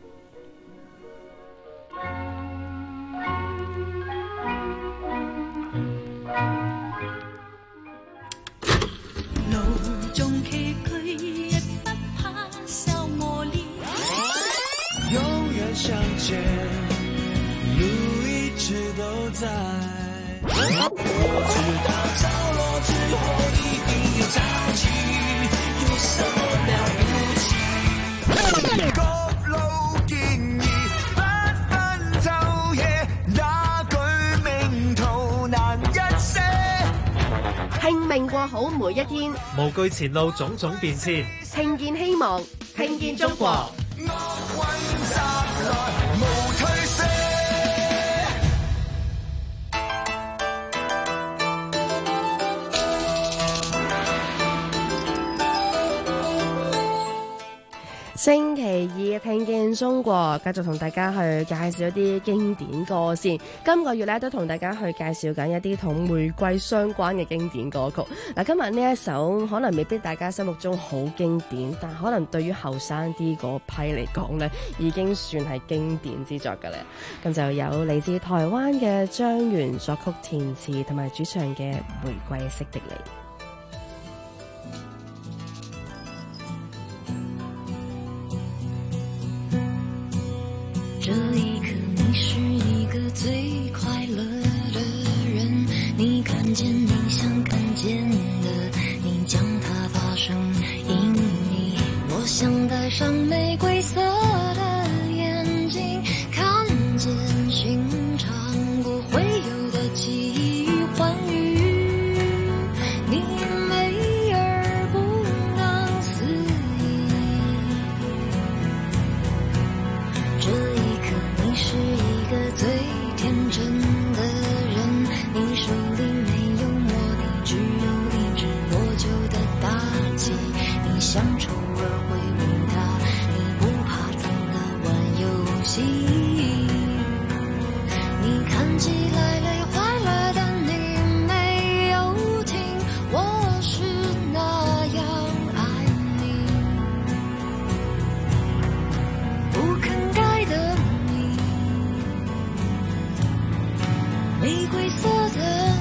路中崎嶇，亦不怕受磨練。 永遠向前，路一直都在。我知道着落之後一定要潮起，有什麼了不起？各路建議，不分晝夜，那句名圖難一些。 拼命過好每一天， 無懼前路種種變遷， 聽見希望，聽見中國。星期二聽見中國，繼續同大家去介紹一啲經典歌先。今個月咧都同大家去介紹緊一啲同玫瑰相關嘅經典歌曲。嗱，今日呢一首可能未必大家心目中好經典，但可能對於後生啲嗰批嚟講呢，已經算係經典之作㗎啦。咁就有嚟自台灣嘅張懸作曲填詞同埋主唱嘅《玫瑰色的你》。 這一刻你是一個最快樂的人，你看見你想看見的，你將它發生引力。我想戴上玫瑰色的眼睛，看見尋常不會有的記憶與歡愉，你美而不能思議。這一刻你是一個最天真的人，你手裏沒有魔力，只有理智破舊的大氣，你想醜而揮舞它，你不怕髒的玩遊戲，你看起來累壞了，但你沒有聽，我是那樣愛你，不肯改的你，玫瑰色的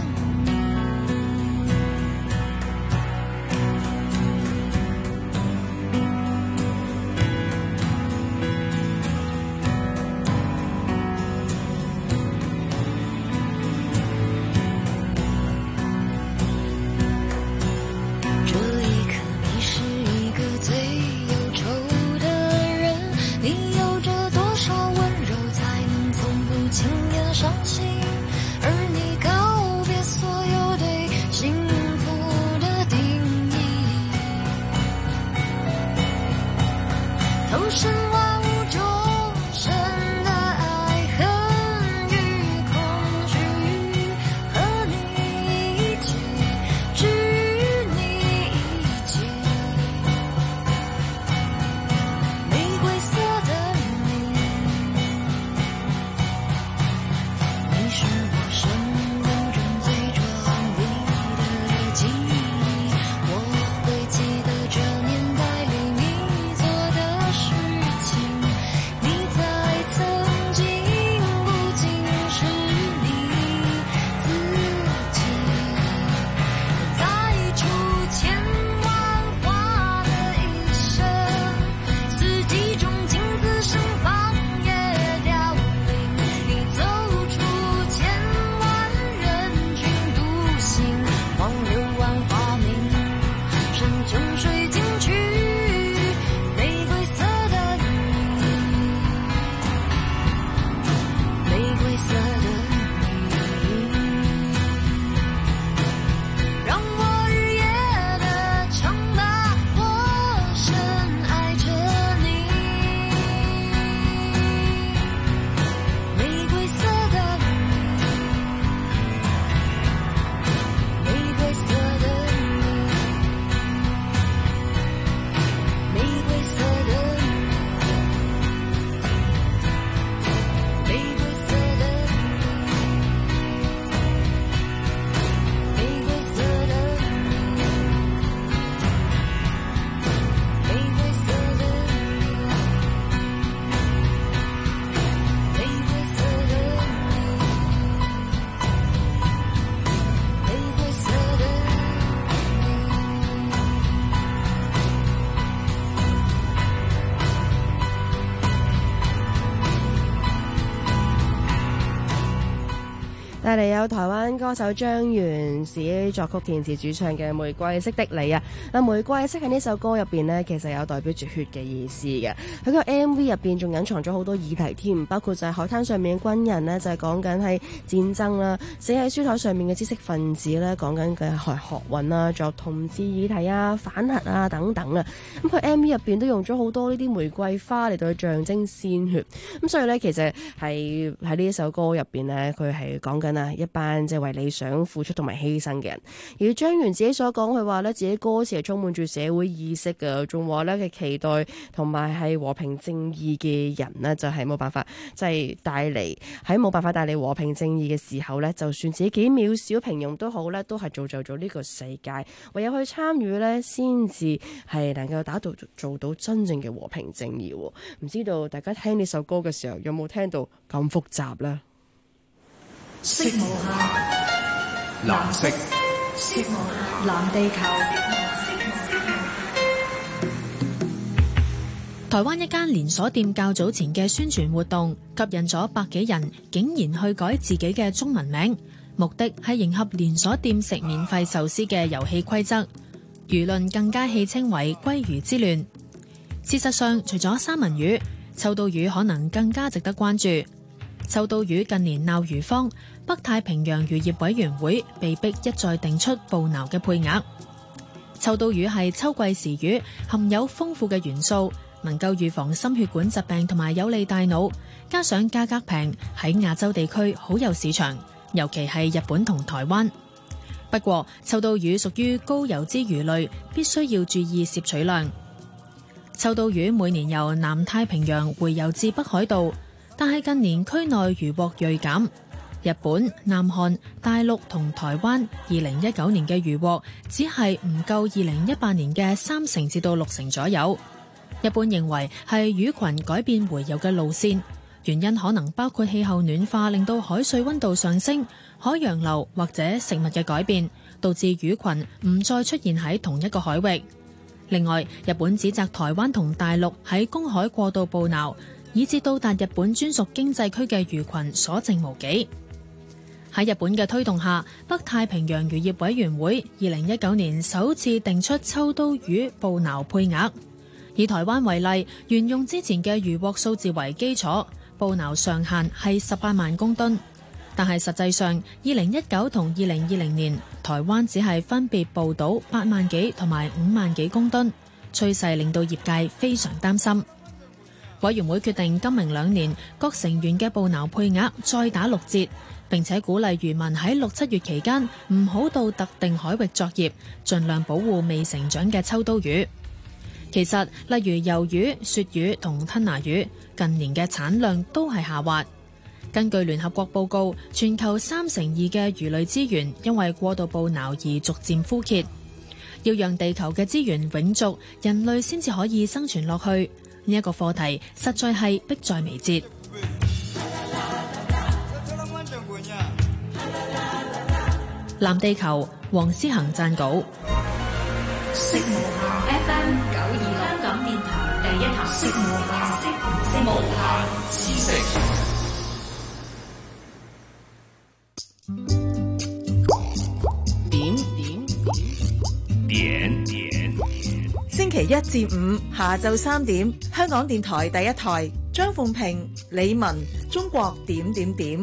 帶嚟有台灣歌手張懸自己作曲填詞主唱嘅《玫瑰色的你》啊！嗱，玫瑰色喺呢首歌入邊呢，其實有代表住血嘅意思嘅。佢個 MV 入邊仲隱藏咗好多議題添，包括就係海灘上面嘅軍人呢，就係講緊係戰爭啦；死喺書台上面嘅知識分子呢，講緊嘅係學運啊，仲有同志議題啊、反核啊等等啊。咁佢 MV 入邊都用咗好多呢啲玫瑰花嚟到去象徵鮮血。咁所以呢，其實係喺呢一首歌入邊呢，佢係講緊啊一班即係為理想付出同埋犧牲嘅人。而張元自己所講，佢話咧自己歌詞係充滿住社會意識嘅，仲話咧佢期待同埋係和平正義嘅人呢，就係冇辦法即係帶嚟喺冇辦法帶嚟和平正義嘅時候呢，就算自己幾渺小平庸都好咧，都係造就咗呢個世界，唯有去參與呢，先至係能夠做到真正嘅和平正義。唔知道大家聽呢首歌嘅時候有冇聽到咁複雜呢？ 色無限， 藍色， 色無限，藍地球。 台灣一間連鎖店較早前嘅宣傳活動，吸引咗百幾人，竟然去改自己嘅中文名，目的係迎合連鎖店食免費壽司嘅遊戲規則。輿論更加戲稱為鮭魚之亂。事實上，除咗三文魚，秋刀魚可能更加值得關注。秋刀魚近年鬧魚荒，北太平洋漁業委員會被逼一再定出捕撈嘅配額。秋刀魚係秋季時魚，含有豐富嘅元素，能夠預防心血管疾病同埋有利大腦，加上價格平，喺亞洲地區好有市場，尤其係日本同台灣。不過，秋刀魚屬於高油脂魚類，必須要注意攝取量。秋刀魚每年由南太平洋回游至北海道，但係近年區內漁獲銳減。日本、南韓、大陸同台灣2019年嘅漁獲只係唔夠2018年嘅30%至到60%左右。日本認為係魚群改變回游嘅路線，原因可能包括氣候暖化令到海水溫度上升、海洋流或者食物嘅改變，導致魚群唔再出現喺同一個海域。另外，日本指責台灣同大陸喺公海過度捕撈，以致到達日本專屬經濟區嘅魚群所剩無幾。喺日本嘅推動下，北太平洋漁業委員會2019年首次定出秋刀魚捕撈配額。以台灣為例，沿用之前嘅漁獲數字為基礎，捕撈上限係18萬公噸。但係實際上，2019同2020年，台灣只係分別捕到8萬幾同埋5萬幾公噸，趨勢令到業界非常擔心。委員會決定今明2年各成員嘅捕撈配額再打6折，並且鼓勵漁民喺6、7月期間唔好到特定海域作業，盡量保護未成長嘅秋刀魚。其實，例如魷魚、鱈魚同吞拿魚，近年嘅產量都係下滑。根據聯合國報告，全球2/3嘅魚類資源因為過度捕撈而逐漸枯竭。要讓地球嘅資源永續，人類先至可以生存落去。呢一個課題實在係迫在眉睫。藍地球，黃思恒撰稿。 FM 92香港電台第一台，無限知識。 星期一至五下晝3點，香港電台第一台，張鳳平、李文，中國點點點。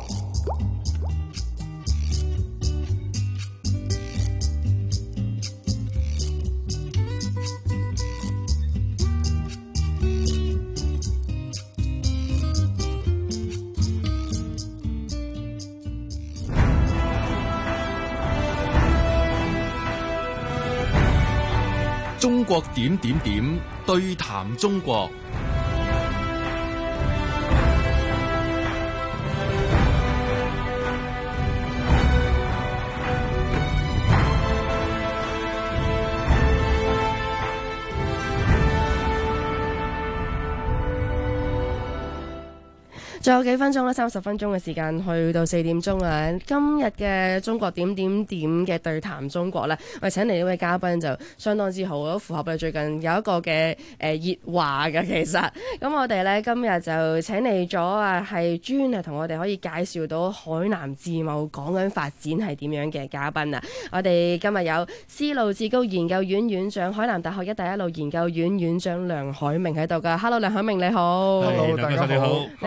中國點點點對談中國。 仲有幾分鐘啦，30分鐘嘅時間去到4點鐘啊！今日嘅中國點點點嘅對談中國咧，我哋請嚟呢位嘉賓就相當之好，都符合我哋最近有一個嘅熱話嘅其實。咁我哋咧今日就請嚟咗啊，係專係同我哋可以介紹到海南自貿港嘅發展係點樣嘅嘉賓啊！我哋今日有絲路智高研究院院長、海南大學一帶一路研究院院長梁海明喺度㗎。Hello， 梁海明你好。 Hello， 大家好。 你好，你好。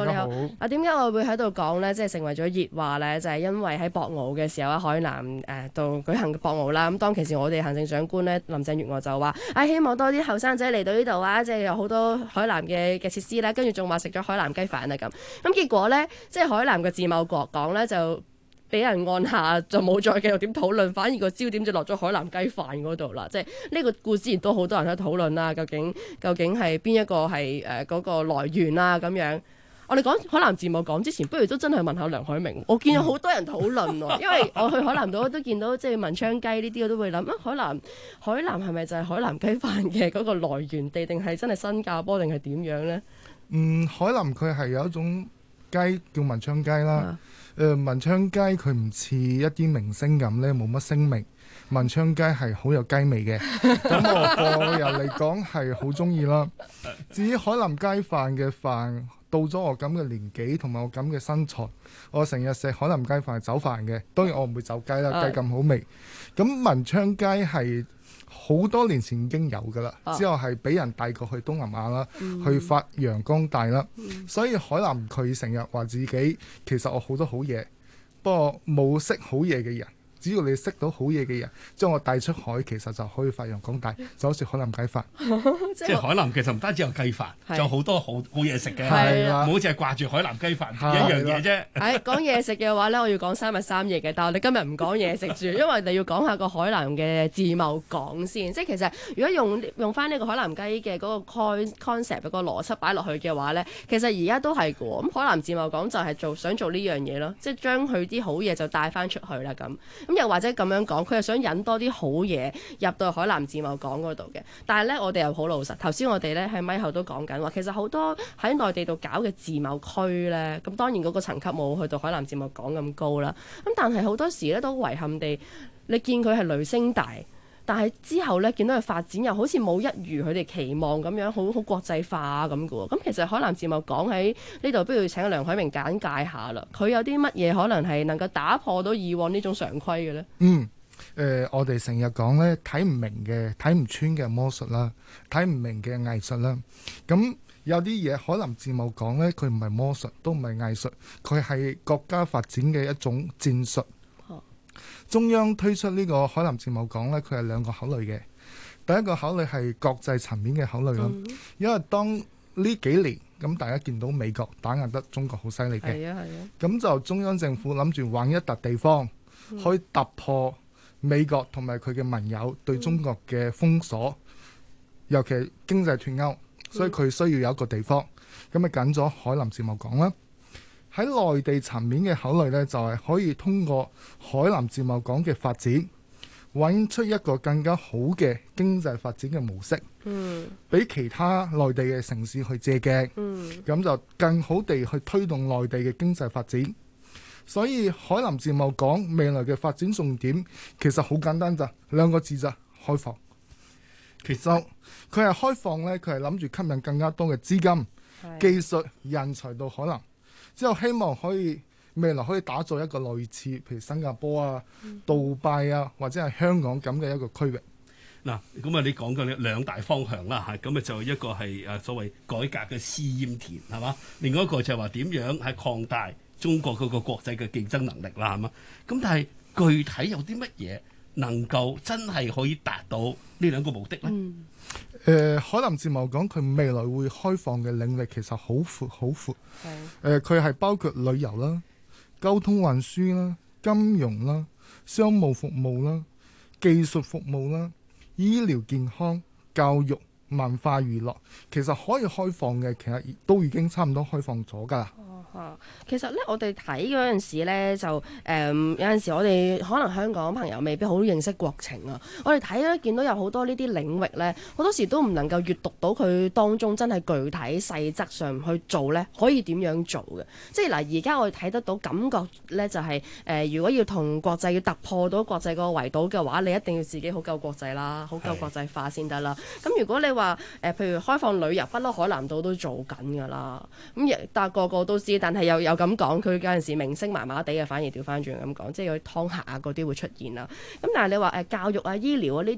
你好。點解我會喺度講呢？即係成為咗熱話呢，就係因為喺博鰲嘅時候喺海南度舉行博鰲啦。咁當其時我哋行政長官呢，林鄭月娥就話：希望多啲後生仔嚟到呢度啊！即係有好多海南嘅設施啦，跟住仲話食咗海南雞飯啊咁。咁結果呢，即係海南嘅自貿局講呢，就俾人按下，就冇再繼續點討論，反而個焦點就落咗海南雞飯嗰度啦。即係呢個故事都好多人喺度討論啦，究竟係邊一個係嗰個來源啊咁樣。我哋講海南自貿港之前，不如都真係問下梁海明。我見有好多人討論喎，因為我去海南島都見到即係文昌雞呢啲，我都會諗海南係咪就係海南雞飯嘅嗰個來源地，定係真係新加坡定係點樣呢？ 海南佢係有一種雞叫文昌雞啦。文昌雞佢唔似一啲明星咁咧，冇乜聲名。文昌雞係好有雞味嘅，咁我個人嚟講係好中意啦。至於海南雞飯嘅飯，到咗我咁嘅年紀同埋我咁嘅身材，我成日食海南雞飯係走飯嘅。當然我唔會走雞啦，雞咁好味。咁文昌雞係好多年前已經有㗎啦，之後係俾人帶過去東南亞啦，去發揚光大啦。所以海南佢成日話自己其實我好多好嘢，不過冇識好嘢嘅人。只要你識到好嘢嘅人，將我帶出海，其實就可以發揚光大，就好似海南雞飯。 即係海南其實唔單止有雞飯，仲有好多好嘢食嘅。 係啦， 唔好淨係掛住海南雞飯一樣嘢啫。 講嘢食嘅話咧，我要講3日3夜嘅，但係我哋今日唔講嘢食住，因為我哋要講下個海南嘅自貿港先。即係其實如果用翻呢個海南雞嘅嗰個 concept 嗰個邏輯擺落去嘅話咧，其實而家都係嘅。咁海南自貿港就係想做呢樣嘢咯，即係將佢啲好嘢就帶翻出去啦咁。咁又或者咁樣講，佢又想引多啲好嘢入到海南自貿港嗰度嘅。但係咧，我哋又好老實。頭先我哋咧喺咪後都講緊話，其實好多喺內地度搞嘅自貿區咧，咁當然嗰個層級冇去到海南自貿港咁高啦。咁但係好多時咧都遺憾地，你見佢係雷聲大，但係之後咧見到佢發展又好似冇一如佢哋期望咁樣，好國際化咁嘅喎。咁其實海南自貿港喺呢度，不如請梁海明簡介下啦。佢有啲乜嘢可能係能夠打破到以往呢種常規嘅咧？ 我哋成日講咧，睇唔明嘅、睇唔穿嘅魔術啦，睇唔明嘅藝術啦。咁有啲嘢海南自貿港咧，佢唔係魔術，都唔係藝術，佢係國家發展嘅一種戰術。中央推出呢個海南自貿港咧，佢係兩個考慮嘅。第一個考慮係國際層面嘅考慮啦，因為當呢幾年咁大家見到美國打壓得中國好犀利嘅，咁就中央政府諗住揾一笪地方，可以突破美國同埋佢嘅盟友對中國嘅封鎖，尤其係經濟脫鈎，所以佢需要有一個地方，咁咪揀咗海南自貿港啦。喺內地層面嘅考慮呢，就係可以通過海南自貿港嘅發展，揾出一個更加好嘅經濟發展嘅模式，俾其他內地嘅城市去借鏡，咁就更好地去推動內地嘅經濟發展。所以海南自貿港未來嘅發展重點其實好簡單咋，2個字咋，開放。其實佢係開放呢，佢係諗住吸引更加多嘅資金、技術、人才到海南。之後希望未來可以打造一個類似譬如新加坡啊、杜拜啊或者係香港咁嘅一個區域。 嗱，咁啊你講嘅兩大方向啦嚇，咁啊就一個係所謂改革嘅試驗田係嘛，另外一個就係話點樣係擴大中國嗰個國際嘅競爭能力啦係嘛。咁但係具體有啲乜嘢能夠真係可以達到呢兩個目的呢？ 海南自貿港佢未來會開放嘅領域其實好闊好闊。佢係包括旅遊啦、交通運輸啦、金融啦、商務服務啦、技術服務啦、醫療健康、教育、文化娛樂，其實可以開放嘅，其實都已經差唔多開放咗㗎啦。 其實咧，我哋睇嗰陣時咧，就有陣時我哋可能香港朋友未必好認識國情啊。我哋睇咧，見到有好多呢啲領域咧，好多時都唔能夠閱讀到佢當中真係具體細則上去做咧，可以點樣做嘅？即係嗱，而家我哋睇得到感覺咧，就係如果要同國際要突破到國際個圍堵嘅話，你一定要自己好夠國際啦，好夠國際化先得啦。咁如果你話譬如開放旅遊，不嬲海南島都做緊㗎啦。咁但係個個都知。但係又咁講，佢有陣時明星麻麻地嘅，反而調翻轉咁講，即係有啲劏客啊嗰啲會出現啦。咁但係你話教育啊、醫療啊呢啲，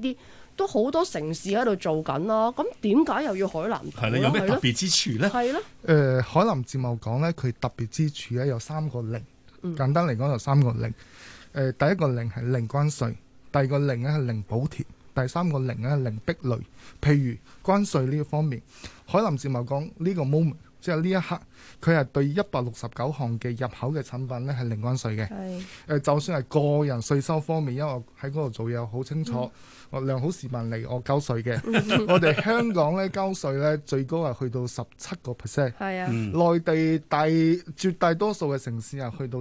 都好多城市喺度做緊啦。咁點解又要海南島咧？ 係啦，有咩特別之處咧？ 係咯。 海南自貿港咧，佢特別之處咧有3個零。簡單嚟講有3個零。第一個零係零關稅，第二個零咧係零補貼，第三個零咧係零壁壘。譬如關稅呢一方面，海南自貿港呢個 moment， 即係呢一刻，佢係對169項嘅入口嘅產品咧係零關稅嘅。就算係個人稅收方面，因為我喺嗰度做嘢好清楚，我良好市民嚟我交稅嘅。我哋香港咧交稅咧最高係去到17%， 係啊， 內地絕大多數嘅城市係去到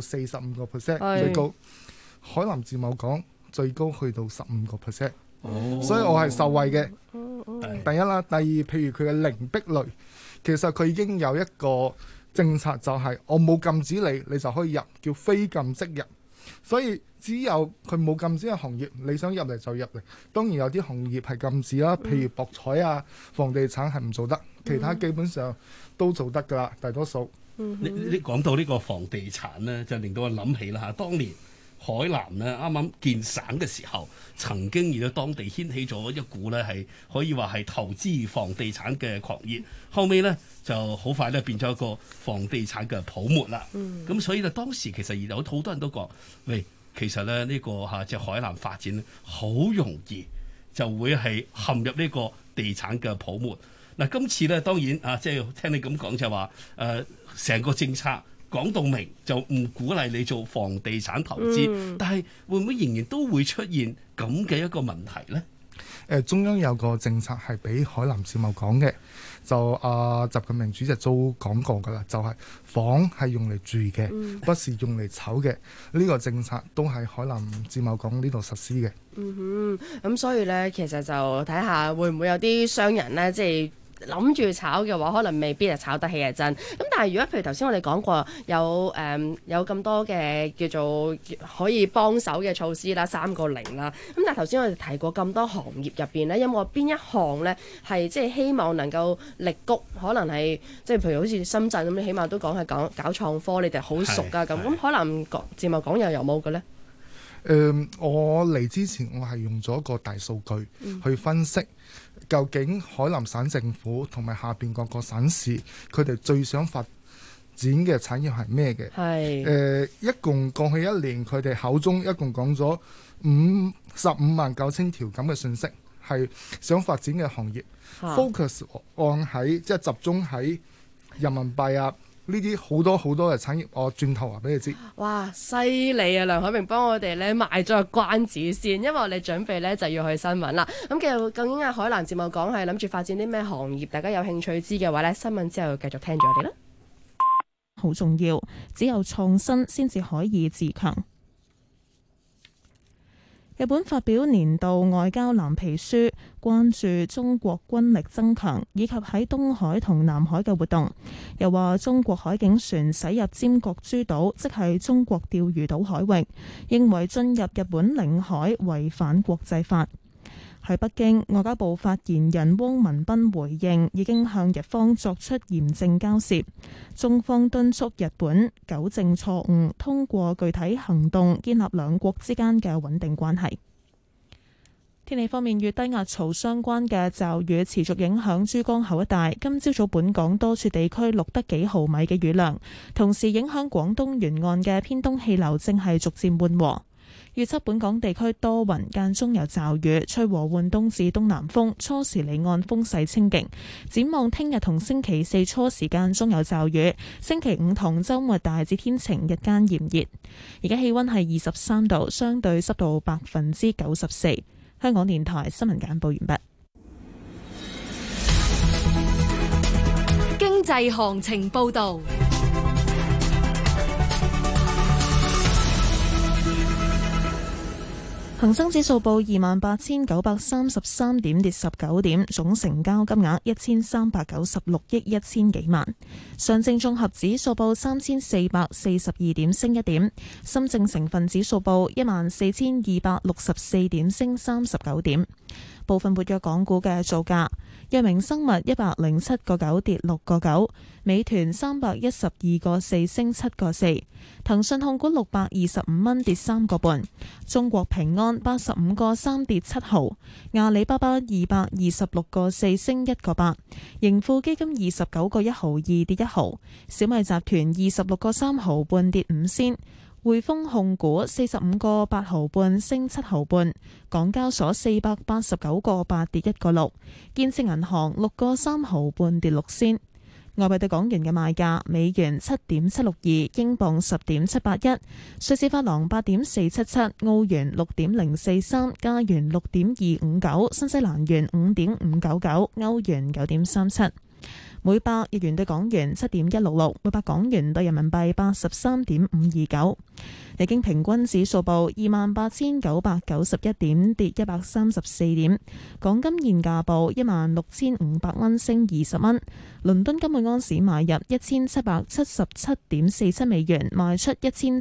45%最高。海南自貿港最高去到15%，所以我係受惠嘅。第一啦，第二，譬如佢嘅零壁壘，其實佢已經有一個政策，就係我冇禁止你，你就可以入，叫非禁即入。所以只有佢冇禁止嘅行業，你想入嚟就入嚟。當然有啲行業係禁止啦，譬如博彩啊、房地產係唔做得，其他基本上都做得噶啦，大多數。 你講到呢個房地產咧，就令到我諗起啦嚇，當年海南咧啱啱建省嘅時候，曾經而喺當地掀起咗一股咧係可以話係投資房地產嘅狂熱，後尾咧就好快咧變咗一個房地產嘅泡沫啦。咁所以咧當時其實有好多人都講，喂，其實咧呢個即係海南發展咧好容易就會係陷入呢個地產嘅泡沫。嗱，今次咧當然即係聽你咁講就話成個政策講到明就唔鼓勵你做房地產投資，但係會唔會仍然都會出現咁嘅一個問題呢？ 中央有個政策係俾海南自貿港嘅，就習近平主席都講過㗎啦，就係房係用嚟住嘅，不是用嚟炒嘅。呢個政策都喺海南自貿港呢度實施嘅。 咁所以呢，其實就睇下會唔會有啲商人呢，即係諗住炒嘅話，可能未必係炒得起係真。咁但係如果譬如頭先我哋講過有咁多嘅叫做可以幫手嘅措施啦，3個零啦。咁但係頭先我哋提過咁多行業入邊呢，有冇邊一項呢係即係希望能夠力谷？可能係即係譬如好似深圳咁，你起碼都講係搞創科，你哋好熟㗎咁。咁可能自貿港又有冇嘅呢？ 我嚟之前我係用咗個大數據去分析，究竟海南省政府同埋下邊各個省市，佢哋最想發展嘅產業係咩嘅？一共過去一年，佢哋口中一共講咗559000條咁嘅信息，係想發展嘅行業，focus on 喺即係集中喺人民幣啊。呢啲好多嘅產業，我轉頭話俾你知。 哇，犀利啊！梁海明幫我哋咧賣咗個關子先，因為我哋準備咧就要去新聞啦。咁其實究竟海南自貿港係諗住發展啲咩行業？大家有興趣知嘅話咧，新聞之後繼續聽住我哋啦。 好重要，只有創新先至可以自強。日本發表年度外交藍皮書，關注中國軍力增強以及喺東海同南海嘅活動，又話中國海警船駛入尖閣諸島，即係中國釣魚島海域，認為進入日本領海違反國際法。喺北京，外交部發言人汪文斌回應，已經向日方作出嚴正交涉，中方敦促日本糾正錯誤，通過具體行動建立兩國之間嘅穩定關係。天氣方面，與低壓槽相關嘅驟雨持續影響珠江口一帶，今朝早本港多處地區錄得幾毫米嘅雨量，同時影響廣東沿岸嘅偏東氣流正係逐漸緩和。預測本港地區多雲，間中有驟雨，吹和緩東至東南風，初時離岸風勢清勁。展望聽日同星期四初時間中有驟雨，星期五同週末大致天晴，日間炎熱。而家氣溫係23度，相對濕度94%。香港電台新聞簡報完畢。經濟行情報導。 恒生指數報28,933點，跌19點，總成交金額1396億1000幾萬。上證綜合指數報3442點，升1點。深證成分指數報14264點，升39點。 部分活躍港股嘅造價：藥明生物107.9跌6.9，美團312.4升7.4，騰訊控股625蚊跌3.5，中國平安85.3跌7毫，阿里巴巴226.4升1.8，盈富基金29.1毫2跌1毫，小米集團26.3毫半跌5仙。匯豐控股45.8毫半升7毫半，港交所489.8跌1.6，建設銀行6.3毫半跌6仙。外幣對港元嘅賣價：美元7.762，英鎊10.781，瑞士法郎8.477，澳元6.043，加元6.259，新西蘭元5.599，歐元9.37。每百日元對港元7.166，每百港元對人民幣83.529。日經平均指數報28,991點，跌134點。港金現價報16,500蚊，升20蚊。倫敦金每安士買入1777.47美元，賣出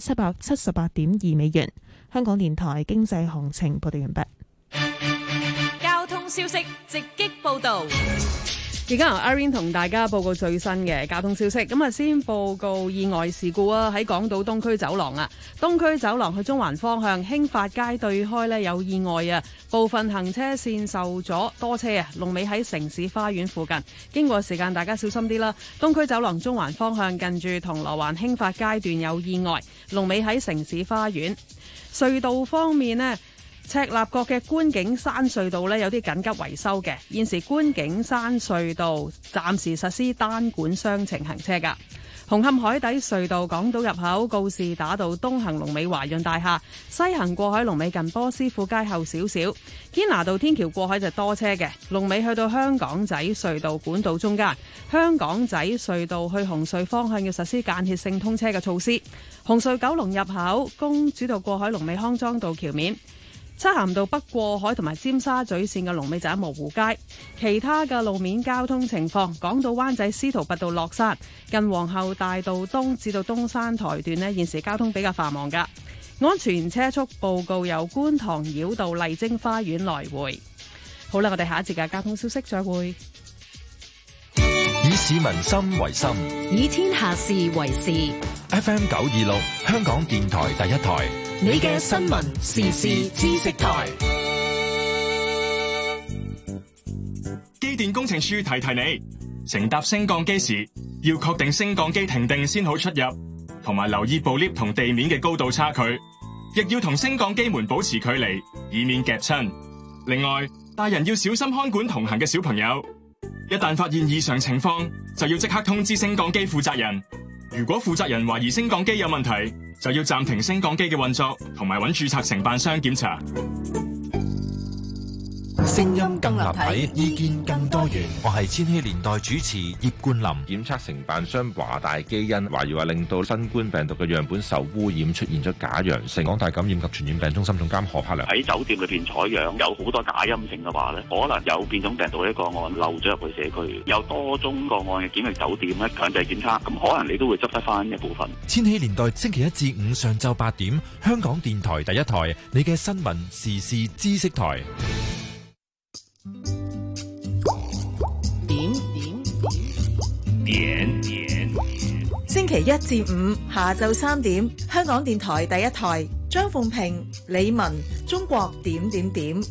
1778.2美元。香港電台經濟行情報道完畢。 交通消息直擊報道。 而家由 Irene 同大家報告最新嘅交通消息。咁啊，先報告意外事故啊！喺港島東區走廊啊，東區走廊去中環方向興發街對開呢有意外啊，部分行車線受阻，多車啊，龍尾喺城市花園附近。經過時間，大家小心啲啦。東區走廊中環方向近住銅鑼灣興發街段有意外，龍尾喺城市花園。隧道方面呢，赤鱲角嘅觀景山隧道呢有啲緊急維修嘅，現時觀景山隧道暫時實施單管雙程行車㗎。紅磡海底隧道港島入口告士打道東行龍尾華潤大廈，西行過海龍尾近波斯富街後少少。堅拿道天橋過海就多車嘅，龍尾去到香港仔隧道管道中間。香港仔隧道去紅隧方向要實施間歇性通車嘅措施。紅隧九龍入口公主道過海龍尾康莊道橋面。漆咸道北過海同埋尖沙咀線嘅龍尾就喺蕪湖街。其他嘅路面交通情況，港島灣仔司徒拔道落山近皇后大道東至到東山台段呢，現時交通比較繁忙噶。安全車速報告由觀塘繞道麗晶花園來回。好啦，我哋下一節嘅交通消息再會。 以市民心為心， 以天下事為事。 FM 926香港電台第一台， 你嘅新聞時事知識台。 機電工程署提提你，乘搭升降機時要確定升降機停定先好出入，同埋留意部 lift 同地面嘅高度差距，亦要同升降機門保持距離，以免夾親。另外，大人要小心看管同行嘅小朋友，一旦發現異常情況，就要即刻通知升降機負責人。如果負責人懷疑升降機有問題，就要暫停升降機嘅運作，同埋揾註冊承辦商檢查。 聲音更立體，意見更多元。我係千禧年代主持葉冠霖。 檢測承辦商華大基因懷疑話令到新冠病毒嘅樣本受污染，出現咗假陽性。港大感染及傳染病中心總監何柏良喺酒店裏邊採樣有好多假陰性嘅話咧，可能有變種病毒呢個案漏咗入去社區，有多宗個案嘅檢疫酒店咧強制檢測，咁可能你都會執得翻一部分。 千禧年代星期一至五上晝8點，香港電台第一台，你嘅新聞時事知識台。 點星期一至五下晝3點，香港電台第一台，張鳳平、李文，中國點點點。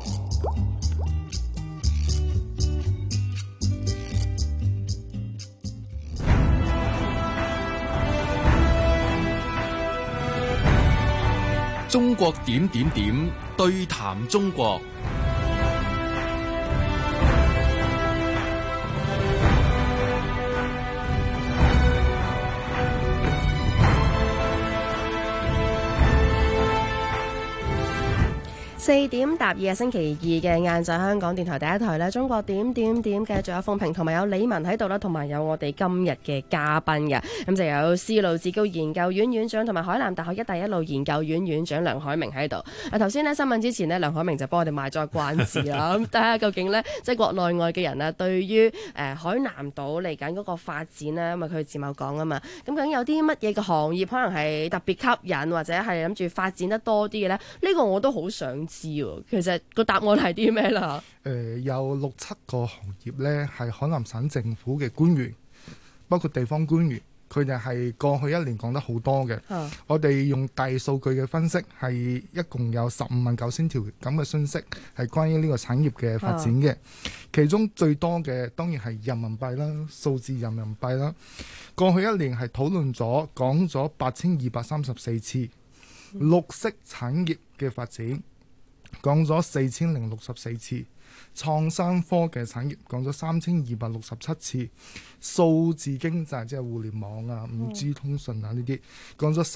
中國點點點，對談中國。 4點踏2星期2嘅晏晝，香港電台第一台咧，中國點點點嘅，仲有鳳平同埋有李文喺度啦，同埋有我哋今日嘅嘉賓嘅，咁就有絲路智高研究院院長同埋海南大學一帶一路研究院院長梁凱明喺度。頭先呢新聞之前呢，梁凱明就幫我哋賣咗關子啦，咁睇下究竟呢，即係國內外嘅人啊，對於海南島嚟緊嗰個發展呢，因為佢自貿港啊嘛，咁究竟有啲乜嘢嘅行業可能係特別吸引，或者係諗住發展得多啲嘅呢？呢個我都好想知。 知喎。其實個答案係啲咩啦？ 有6-7個行業呢係海南省政府嘅官員，包括地方官員，佢哋係過去1年講得好多嘅。我哋用大數據嘅分析，係一共有159000條咁嘅信息係關於呢個產業嘅發展嘅。其中最多嘅當然係人民幣啦，數字人民幣啦。過去1年係討論咗講咗8234次，綠色產業嘅發展講咗4064次，創新科技產業講咗3267次，數字經濟即係互聯網啊、5G 通訊啊呢啲講咗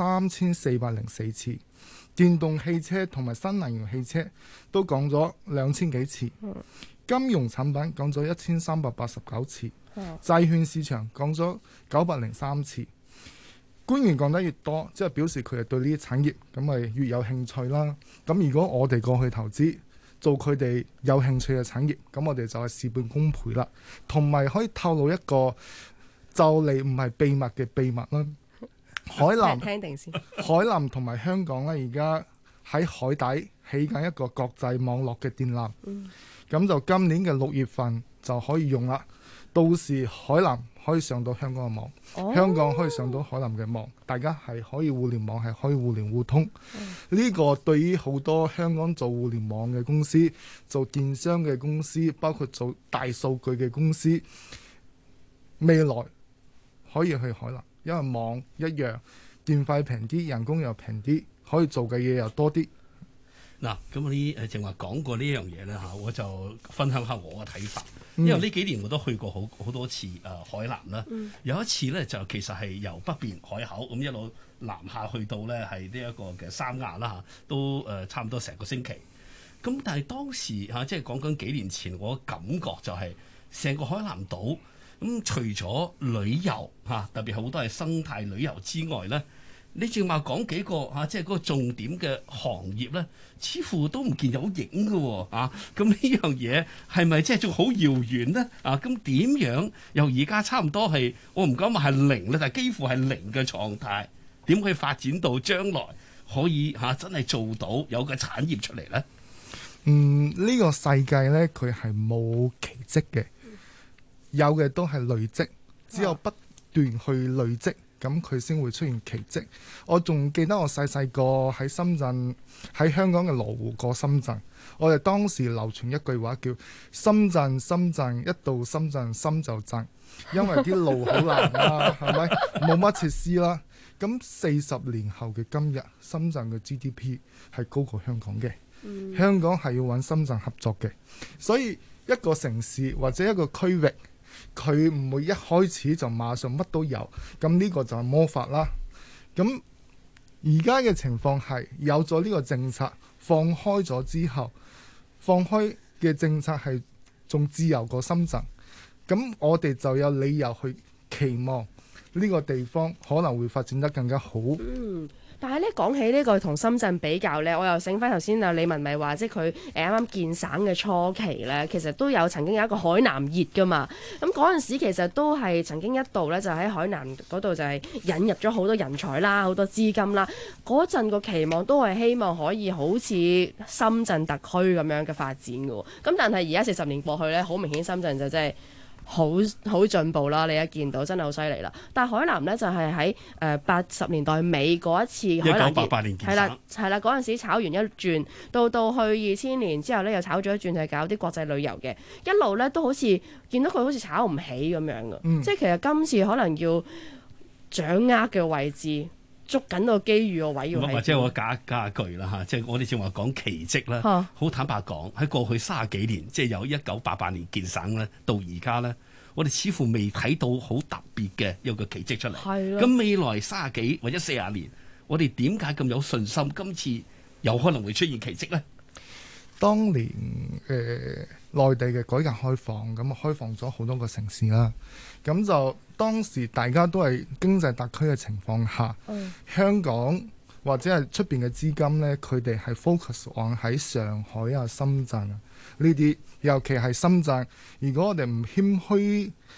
3404次，電動汽車同埋新能源汽車都講咗2000幾次，金融產品講咗1389次，債券市場講咗903次。官員講得越多，即係表示佢係對呢啲產業咁咪越有興趣啦。咁如果我哋過去投資做佢哋有興趣嘅產業，咁我哋就係事半功倍啦。同埋可以透露一個就嚟唔係秘密嘅秘密啦。海南聽定先。 海南同埋香港咧，而家喺海底起緊一個國際網絡嘅電纜。咁就今年嘅6月份就可以用啦。到時海南可以上到香港嘅網，香港可以上到海南嘅網，大家係可以互聯網，係可以互聯互通。呢個對於好多香港做互聯網嘅公司、做電商嘅公司，包括做大數據嘅公司，未來可以去海南，因為網一樣，電費平啲，人工又平啲，可以做嘅嘢又多啲。 嗱，咁我啲正話講過呢樣嘢咧嚇，我就分享下我嘅睇法。因為呢幾年我都去過好多次海南啦。有一次咧就其實係由北邊海口咁一路南下去到咧係呢一個嘅三亞啦嚇，都差唔多成個星期。咁但係當時嚇即係講緊幾年前，我感覺就係成個海南島咁，除咗旅遊嚇，特別好多係生態旅遊之外咧。你正話講幾個即係嗰個重點嘅行業咧，似乎都唔見有影嘅喎咁呢樣嘢係咪即係仲好遙遠呢？咁點樣由而家差唔多係我唔敢話係零咧，但係幾乎係零嘅狀態，點可以發展到將來可以真係做到有個產業出嚟咧？ 呢個世界咧，佢係冇奇蹟嘅，有嘅都係累積，只有不斷去累積。咁佢先會出現奇蹟。我仲記得我細細個喺深圳，喺香港嘅羅湖過深圳。我哋當時流傳一句話叫深圳一到深圳心就震，因為啲路好難啦，係咪？冇乜設施啦。咁40年後嘅今日，深圳嘅 GDP 係高過香港嘅。香港係要揾深圳合作嘅，所以一個城市或者一個區域，佢唔會一開始就馬上乜都有，咁呢個就係魔法啦。咁而家嘅情況係有咗呢個政策放開咗之後，放開嘅政策係仲自由過深圳，咁我哋就有理由去期望呢個地方可能會發展得更加好。 但係咧講起呢個同深圳比較咧，我又醒翻頭先李文咪話，即係佢啱啱建省嘅初期咧，其實都曾經有一個海南熱噶嘛。咁嗰陣時其實都係曾經一度咧，就喺海南嗰度就係引入咗好多人才啦，好多資金啦。嗰陣個期望都係希望可以好似深圳特區咁樣嘅發展嘅。咁但係而家40年過去咧，好明顯深圳就真係好進步啦！你一見到真係好犀利啦。但係海南呢，就係喺80年代尾嗰一次海南 1988年建省係啦，嗰陣時炒完一轉，到去2000年之後呢，又炒咗一轉，就係搞啲國際旅遊嘅，一路呢，都好似見到佢好似炒唔起咁樣嘅。即係其實今次可能要掌握嘅位置，捉緊個機遇個位要係。 或者我加一句啦嚇，即係我哋正話講奇蹟啦。好坦白講，喺過去30幾年，即係由1988年建省咧，到而家咧，我哋似乎未睇到好特別嘅一個奇蹟出嚟。咁未來30幾或者40年，我哋點解咁有信心今次有可能會出現奇蹟咧？ 當年內地嘅改革開放，咁開放咗好多個城市啦。咁就當時大家都係經濟特區嘅情況下，香港或者係出邊嘅資金呢，佢哋係 focus on 喺上海啊、深圳啊呢啲，尤其係深圳。如果我哋唔謙虛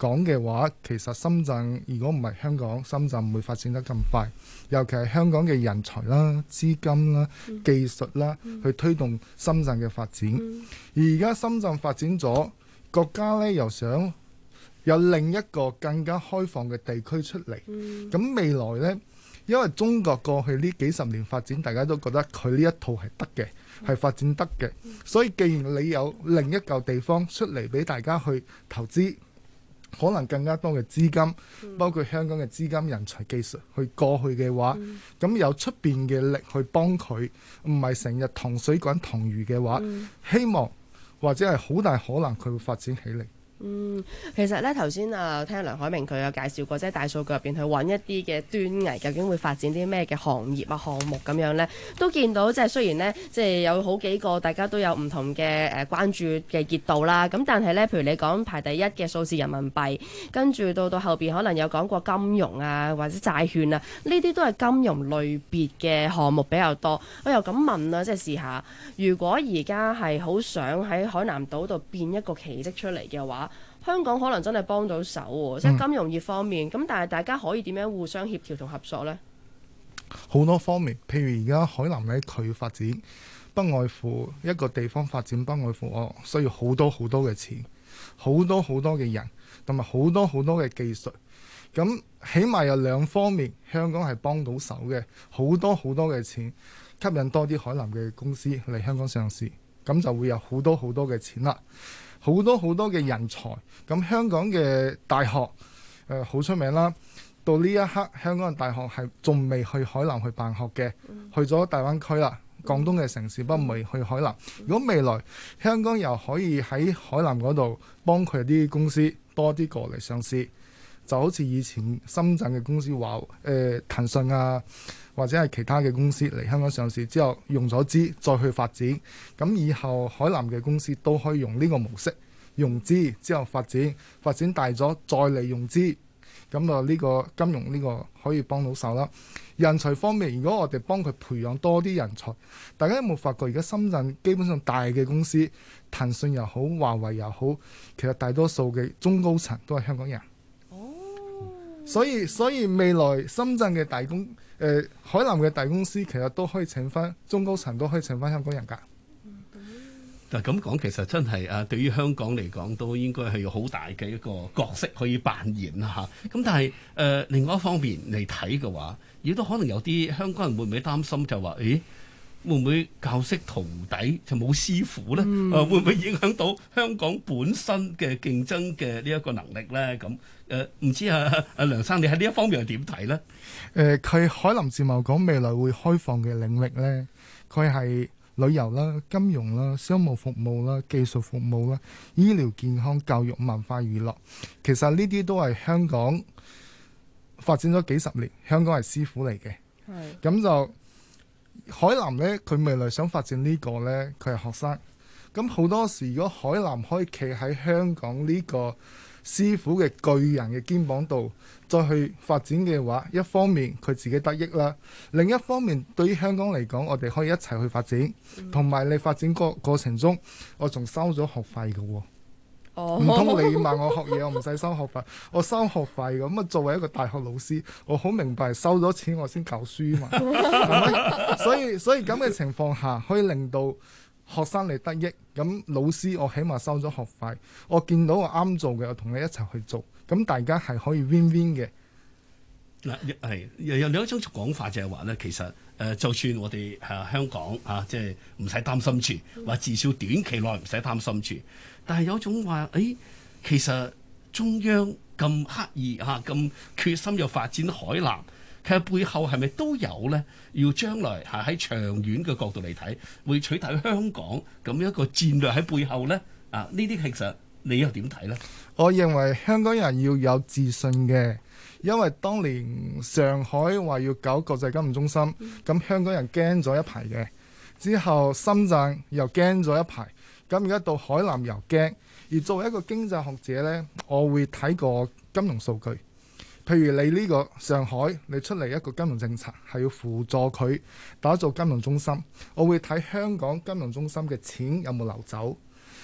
講嘅話，其實深圳如果唔係香港，深圳唔會發展得咁快。尤其係香港嘅人才啦、資金啦、技術啦，去推動深圳嘅發展。而家深圳發展咗，國家呢又想有另一個更加開放嘅地區出嚟。咁未來呢，因為中國過去呢幾十年發展，大家都覺得佢呢一套係得嘅，係發展得嘅。所以既然你有另一嚿地方出嚟俾大家去投資，可能更加多嘅資金，包括香港嘅資金、人才、技術去過去嘅話，咁有出邊嘅力去幫佢，唔係成日糖水滾糖魚嘅話，希望或者係好大可能佢會發展起嚟。 其實咧頭先聽梁凱明佢有介紹過，即係大數據入邊去揾一啲嘅端倪，究竟會發展啲咩嘅行業啊項目咁樣咧，都見到即係雖然咧即係有好幾個大家都有唔同嘅關注嘅熱度啦，咁但係咧譬如你講排第一嘅數字人民幣，跟住到後邊可能有講過金融啊或者債券啊，呢啲都係金融類別嘅項目比較多。我又咁問啦，即係試下，如果而家係好想喺海南島度變一個奇蹟出嚟嘅話，香港可能真係幫到手喎，即係金融業方面。咁但係大家可以點樣互相協調同合作呢？ 好多方面，譬如而家海南咧，佢發展不外乎一個地方發展，不外乎我需要好多好多嘅錢，好多好多嘅人，同埋好多好多嘅技術。咁起碼有兩方面，香港係幫到手嘅，好多好多嘅錢，吸引多啲海南嘅公司嚟香港上市，咁就會有好多好多嘅錢啦。好多好多嘅人才，咁香港嘅大學好出名啦。到呢一刻，香港嘅大學係仲未去海南去辦學嘅，去咗大灣區啦，廣東嘅城市，不過未去海南。如果未來香港又可以喺海南嗰度幫佢啲公司多啲過嚟上市，就好似以前深圳嘅公司話騰訊啊，或者係其他嘅公司嚟香港上市之後用咗資再去發展，咁以後海南嘅公司都可以用呢個模式融資之後發展大咗再嚟融資，咁啊呢個金融呢個可以幫到手啦。人才方面，如果我哋幫佢培養多啲人才，大家有冇發覺而家深圳基本上大嘅公司，騰訊又好、華為又好，其實大多數嘅中高層都係香港人。所以未來深圳嘅海南嘅大公司其實都可以請翻中高層，都可以請翻香港人㗎。 嗱咁講，其實真係對於香港嚟講，都應該係有好大嘅一個角色可以扮演啦嚇。咁但係另外一方面嚟睇嘅話，亦都可能有啲香港人會唔會擔心就話，會唔會教識徒弟就冇師傅咧？會唔會影響到香港本身嘅競爭嘅呢一個能力咧？咁唔知梁生你喺呢一方面係點睇咧？ 佢海南自貿港未來會開放嘅領域咧，佢係旅遊啦、金融啦、商務服務啦、技術服務啦、醫療健康、教育、文化娛樂，其實呢啲都係香港發展咗幾十年，香港係師傅嚟嘅。咁就海南呢，佢未來想發展呢個呢，佢係學生。咁好多時，如果海南可以企喺香港呢個師傅嘅巨人嘅肩膀度，再去發展嘅話，一方面佢自己得益啦，另一方面對於香港嚟講，我哋可以一齊去發展，同埋你發展過程中，我仲收咗學費嘅喎。唔通你問我學嘢，我唔使收學費，我收學費咁啊！作為一個大學老師，我好明白收咗錢我先教書嘛，係咪？所以咁嘅情況下，可以令到學生你得益，咁老師我起碼收咗學費，我見到我啱做嘅，我同你一齊去做，咁大家係可以 win-win 嘅。 嗱，係有另一種講法就係話咧，其實就算我哋香港即係唔使擔心住，或至少短期內唔使擔心住，但係有種話，其實中央咁刻意咁決心又發展海南，其實背後係咪都有咧？要將來喺長遠嘅角度嚟睇，會取代香港咁一個戰略喺背後咧？呢啲其實你又點睇咧？ 我認為香港人要有自信嘅。因為當年上海話要搞國際金融中心，咁香港人驚咗一排嘅，之後深圳又驚咗一排，咁而家到海南又驚。而作為一個經濟學者呢，我會睇個金融數據，譬如你呢個上海，你出嚟一個金融政策係要輔助佢打造金融中心，我會睇香港金融中心嘅錢有冇流走。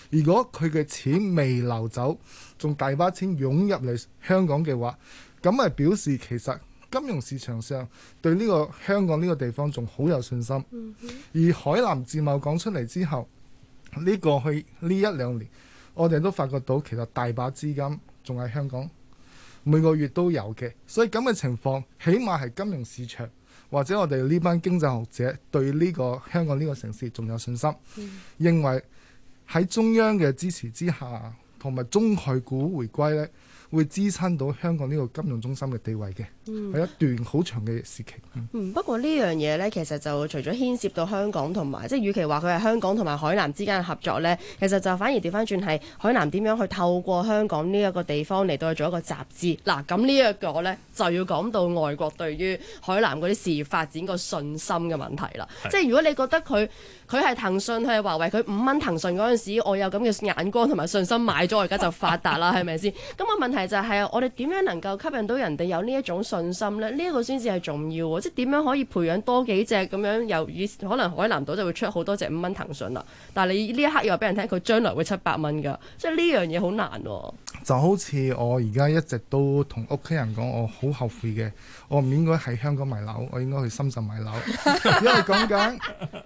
如果佢嘅錢未流走，仲大把錢湧入嚟香港嘅話，咁係表示其實金融市場上對呢個香港呢個地方仲好有信心。而海南自貿講出嚟之後，呢過去呢1-2年，我哋都發覺到其實大把資金仲喺香港，每個月都有嘅。所以咁嘅情況，起碼係金融市場或者我哋呢班經濟學者對呢個香港呢個城市仲有信心，認為喺中央嘅支持之下，同埋中概股回歸呢，會支撐到香港呢個金融中心嘅地位嘅，係一段好長嘅時期。 不過呢樣嘢呢，其實就除咗牽涉到香港同埋，即係與其話佢係香港同埋海南之間嘅合作呢，其實就反而調翻轉係海南點樣去透過香港呢一個地方嚟到去做一個集資。嗱，咁呢一個呢，就要講到外國對於海南嗰啲事業發展個信心嘅問題啦。即係如果你覺得佢係騰訊，佢係華為，佢5蚊騰訊嗰陣時，我有咁嘅眼光同埋信心買咗，我而家就發達啦，係咪先？咁個問題就係我哋點樣能夠吸引到人哋有呢一種信心呢？呢一個先至係重要喎，即係點樣可以培養多幾隻咁樣，可能海南島就會出好多隻5蚊騰訊啦。但係你呢一刻又話俾人聽，佢將來會700蚊㗎，即係呢樣嘢好難喎。 就好似我而家一直都同屋企人講，我好後悔嘅，我唔應該喺香港買樓，我應該去深圳買樓，因為講緊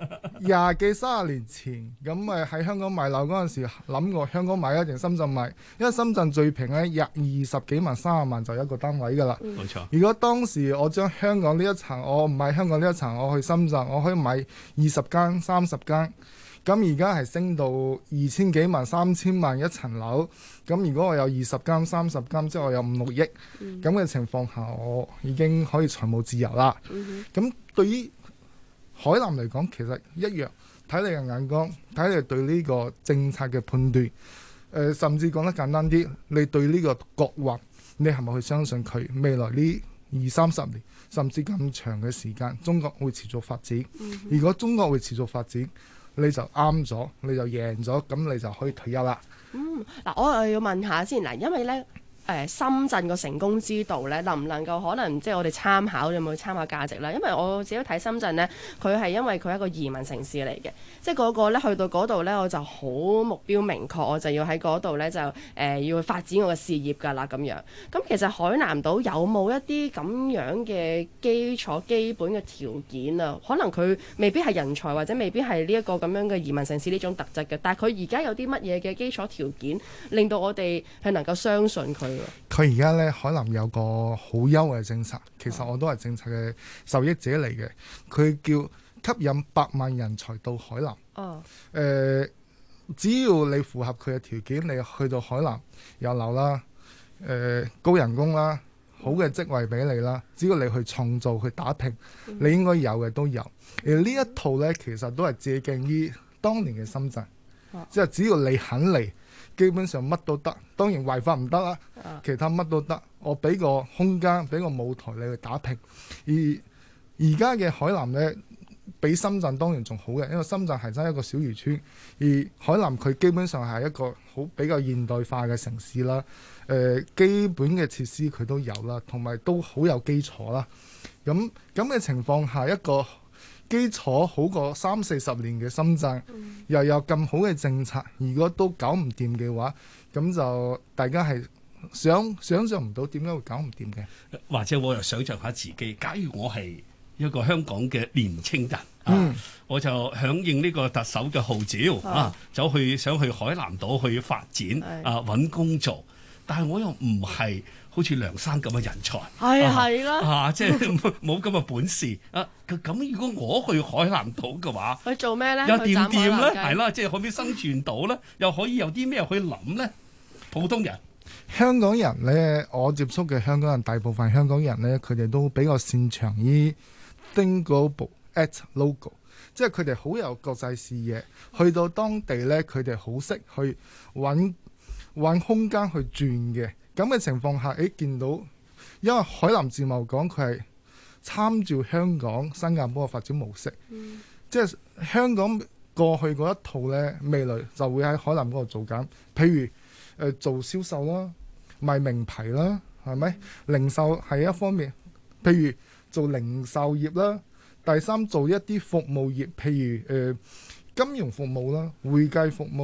20幾30年前，咁喺香港買樓嗰陣時諗過香港買一定深圳買，因為深圳最平咧20幾萬30萬就一個單位㗎啦。 冇錯。 如果當時我將香港呢一層，我唔買香港呢一層，我去深圳，我可以買20間30間。咁而家係升到2000幾萬3000萬一層樓，咁如果我有20間30間，即係我有5-6億咁嘅情況下，我已經可以財務自由啦。咁對於海南嚟講，其實一樣睇你嘅眼光，睇你對呢個政策嘅判斷，甚至講得簡單啲，你對呢個國運，你係咪去相信佢未來呢20-30年，甚至咁長嘅時間，中國會持續發展？如果中國會持續發展，你就啱咗，你就贏咗，咁你就可以退休啦。 嗱，我又要問下先嗱，因為呢。深圳個成功之道呢，能唔能夠可能即係我哋參考，有冇參考價值啦？因為我自己睇深圳呢，佢係因為佢係一個移民城市嚟嘅，即係嗰個呢去到嗰度呢，我就好目標明確，我就要喺嗰度呢，就要去發展我嘅事業㗎啦咁樣。咁其實海南島有冇一啲咁樣嘅基本嘅條件啊？可能佢未必係人才，或者未必係呢一個咁樣嘅移民城市呢種特質嘅，但係佢而家有啲乜嘢嘅基礎條件，令到我哋係能夠相信佢？ 佢而家咧海南有個好優惠嘅政策，其實我都係政策嘅受益者嚟嘅。佢叫吸引100萬人才到海南。只要你符合佢嘅條件，你去到海南有樓啦，高人工啦，好嘅職位俾你啦，只要你去創造去打拼，你應該有嘅都有。而呢一套咧，其實都係借鏡於當年嘅深圳，即係只要你肯嚟，基本上乜都得，當然違法唔得啦，其他乜都得。我俾個空間，俾個舞台你去打拼。而家嘅海南呢，比深圳當然仲好嘅，因為深圳係真係一個小漁村，而海南佢基本上係一個比較現代化嘅城市啦。基本嘅設施佢都有啦，同埋都好有基礎啦。咁嘅情況下，一個基礎好過30-40年嘅深圳，又有咁好嘅政策，如果都搞唔掂嘅話，咁就大家係想像唔到點解會搞唔掂嘅。 或者我又想像下自己，假如我係一個香港嘅年青人，我就響應呢個特首嘅號召想去海南島去發展揾工作，但係我又唔係好似梁生咁嘅人才， 係啦， 即係冇咁嘅本事啊！咁如果我去海南島嘅話， 去做咩咧？ 又掂唔掂咧？係啦，即係可唔可以生存到咧？又可以有啲咩去諗咧？普通人， 香港人咧，我接觸嘅香港人，大部分香港人咧，佢哋都比較擅長於 think global, act local， 即係佢哋好有國際視野，去到當地咧，佢哋好識去揾空間去轉嘅。咁嘅情況下，見到因為海南自貿港佢係參照香港、新加坡嘅發展模式，即係香港過去嗰一套呢，未來就會喺海南嗰度做緊。譬如做銷售啦、賣名牌啦，係咪？零售係一方面，譬如做零售業啦。第三，做一啲服務業，譬如金融服務啦、會計服務啦，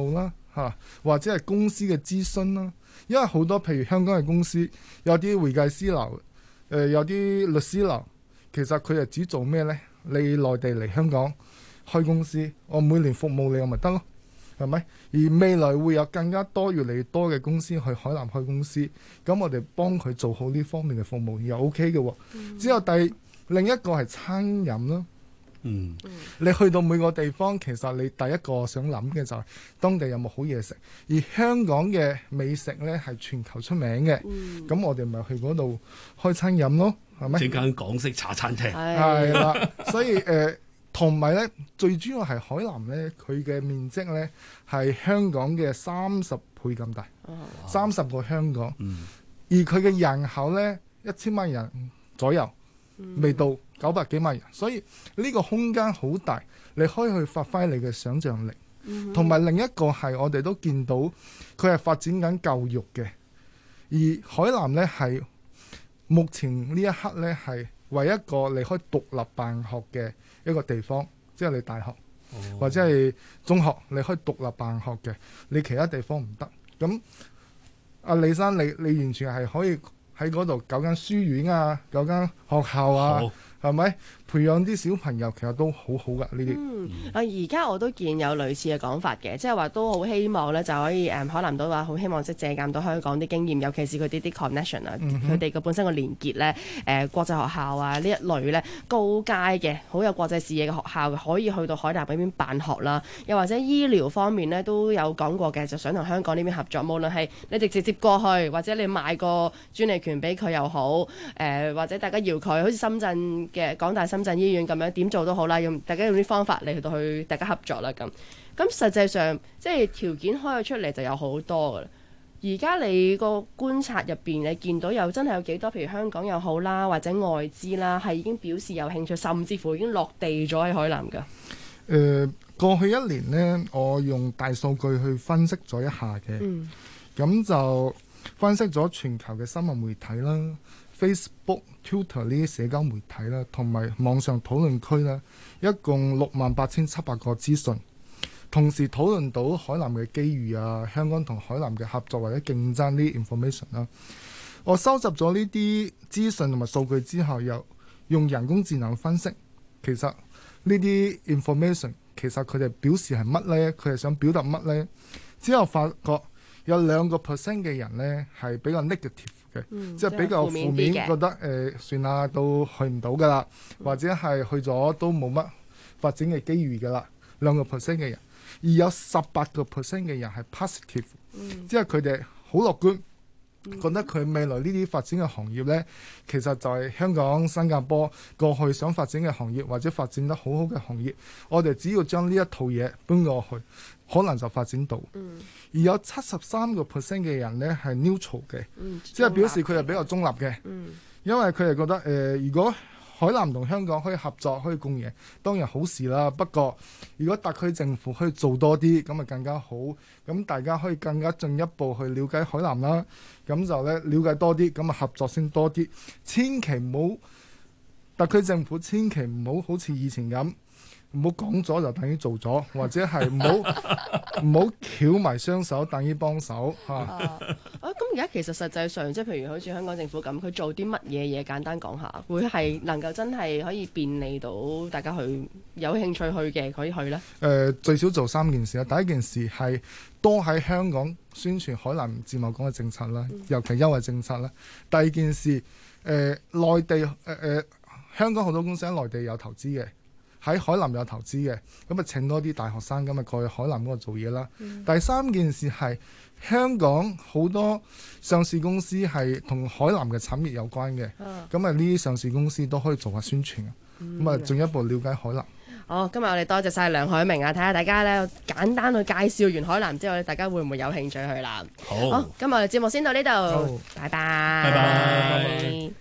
或者係公司嘅諮詢啦。因為好多譬如香港嘅公司有啲會計師樓，有啲律師樓，其實佢係只做咩呢？你內地嚟香港開公司，我每年服務你，我咪得咯，係咪？而未來會有更加多越嚟越多嘅公司去海南開公司，咁我哋幫佢做好呢方面嘅服務又 OK 嘅喎。之後另一個係餐飲咯。你去到每個地方，其實你第一個想諗嘅就係當地有冇好嘢食，而香港嘅美食呢係全球出名嘅，咁我哋咪去嗰度開餐飲咯，係咪？ 整間港式茶餐廳係啦，所以同埋呢，最主要係海南呢，佢嘅面積呢係香港嘅30倍咁大，30個香港，而佢嘅人口呢，1000萬人左右，未到900幾萬人，所以呢個空間好大，你可以去發揮你嘅想像力。同埋另一個係我哋都見到佢係發展緊教育嘅，而海南呢係目前呢一刻呢係唯一一個你可以獨立辦學嘅一個地方，即係你大學或者係中學你可以獨立辦學嘅，你其他地方唔得。咁阿李生，你完全係可以喺嗰度搞間書院啊，搞間學校啊，係咪培養啲小朋友，其實都好好噶呢啲。 而家我都見有類似嘅講法嘅，即係話都好希望咧就可以海南都話好希望即係借鑑到香港啲經驗，尤其是佢哋啲 connection 啊，佢哋嘅本身個連結咧，國際學校啊呢一類咧高階嘅好有國際視野嘅學校，可以去到海南嗰邊辦學啦。又或者醫療方面咧都有講過嘅，就想同香港呢邊合作，無論係你哋直接過去，或者你買個專利權俾佢又好，或者大家搖佢，好似深圳嘅港大深圳醫院咁樣點做都好啦，大家用啲方法嚟到去大家合作啦咁。實際上即係條件開咗出嚟就有好多噶啦。而家你個觀察入邊，你見到有真係有幾多？譬如香港又好啦，或者外資啦，係已經表示有興趣，甚至乎已經落地咗喺海南噶。 過去一年呢，我用大數據去分析咗一下嘅，咁就分析咗全球嘅新聞媒體啦。Facebook、Twitter 呢啲社交媒體啦，同埋網上討論區啦，一共68,700個資訊，同時討論到海南嘅機遇啊，香港同海南嘅合作或者競爭啲 information 啦。我收集咗呢啲資訊同埋數據之後，又用人工智能分析，其實呢啲 information 其實佢哋表示係乜呢？佢係想表達乜呢？之後發覺有2% 嘅人呢係比較 negative。即係比較負面，覺得算啦，都去唔到噶啦，或者係去咗都冇乜發展嘅機遇噶啦。2% 嘅人，而有18% 嘅人係 positive，即係佢哋好樂觀，覺得佢未來呢啲發展嘅行業呢，其實就係香港、新加坡過去想發展嘅行業，或者發展得好好嘅行業。我哋只要將呢一套嘢搬過去，可能就發展到。而有73% 嘅人呢係 neutral 嘅，即係表示佢係比較中立嘅。因為佢哋覺得如果海南同香港可以合作，可以共贏，當然好事啦。不過如果特區政府可以做多啲，咁啊更加好。咁大家可以更加進一步去了解海南啦。咁就咧了解多啲，咁啊合作先多啲。千祈唔好，特區政府千祈唔好好似以前咁。唔好講咗就等於做咗，或者係唔好翹埋雙手等於幫手嚇。 咁而家其實實際上，即係譬如好似香港政府咁，佢做啲乜嘢嘢？簡單講下，會係能夠真係可以便利到大家去有興趣去嘅可以去呢？ 最少做3件事啦。第一件事係多喺香港宣傳海南自貿港嘅政策啦，尤其優惠政策啦。第二件事，內地香港好多公司喺內地有投資嘅。喺海南有投資嘅，咁啊請多啲大學生咁啊過去海南嗰度做嘢啦。第三件事係香港好多上市公司係同海南嘅產業有關嘅，咁啊呢啲上市公司都可以做下宣傳，咁啊進一步了解海南。 好，今日我哋多謝晒梁海明啊！睇下大家咧簡單去介紹完海南之後咧，大家會唔會有興趣去啦？好，今日我哋節目先到呢度，拜拜。拜拜。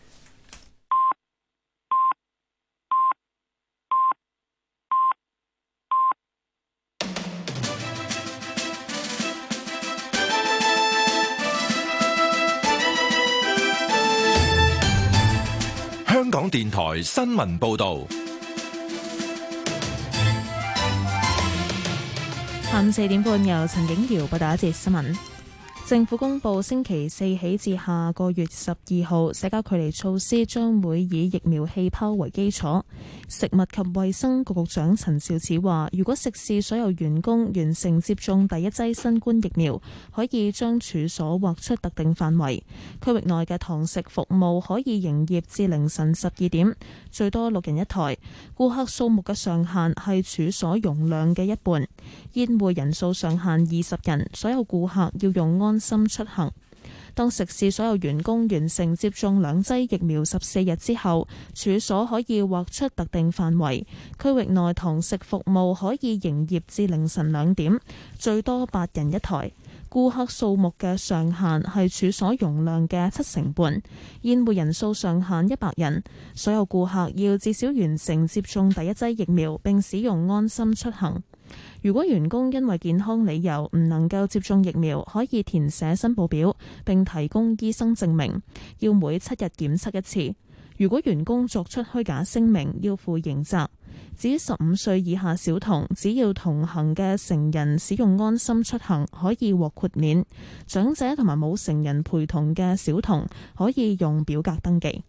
香港電台新聞報導。 下午4點半由陳景瑤報道一節新聞。政府公布星期四起至下個月12號，社交距離措施將會以疫苗氣泡為基礎。食物及衛生局局長陳肇始話，如果食肆所有員工完成接種第一劑新冠疫苗，可以將處所劃出特定範圍。區域內嘅堂食服務可以營業至凌晨12點，最多6人一台。顧客數目嘅上限係處所容量嘅一半。宴會人數上限20人，所有顧客要用安心出行。當食肆所有員工完成接種2劑疫苗14日之後，處所可以劃出特定範圍。區域內堂食服務可以營業至凌晨2點，最多8人一台。顧客數目嘅上限係處所容量嘅7成半。宴會人數上限100人，所有顧客要至少完成接種第一劑疫苗並使用安心出行。如果員工因為健康理由唔能夠接種疫苗，可以填寫申報表並提供醫生證明，要每7日檢測一次。如果員工作出虛假聲明，要負刑責。至於15歲以下小童，只要同行嘅成人使用安心出行，可以獲豁免。長者同埋冇成人陪同嘅小童，可以用表格登記。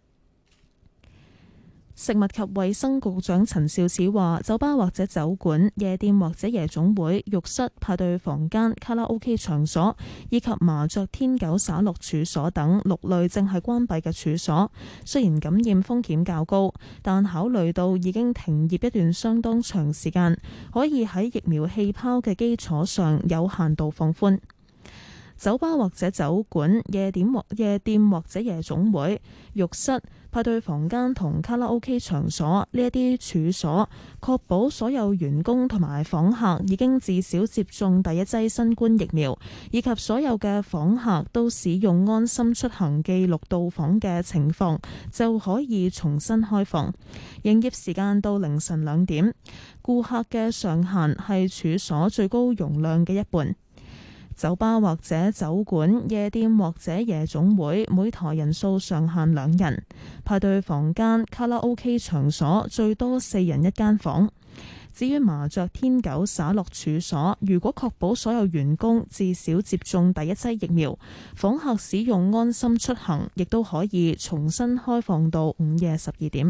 食物及衛生局長陳肇始話，酒吧或者酒館、夜店或者夜總會、浴室、派對房間、卡拉 OK 場所以及麻雀、天九灑落處所等6類正係關閉嘅處所，雖然感染風險較高，但考慮到已經停業一段相當長時間，可以喺疫苗氣泡嘅基礎上有限度放寬。酒吧或者酒館、夜店或者夜總會、浴室、派對房間同卡拉 OK 場所呢一啲處所，確保所有員工同埋訪客已經至少接種第一劑新冠疫苗，以及所有嘅訪客都使用安心出行記錄到訪嘅情況，就可以重新開放。營業時間到凌晨2點，顧客嘅上限係處所最高容量嘅一半。酒吧或者酒館、夜店或者夜總會每台人數上限2人，派對房間、卡拉 OK 場所最多4人一間房。至於麻雀、天九灑落處所，如果確保所有員工至少接種第一劑疫苗，訪客使用安心出行，亦都可以重新開放到午夜12點。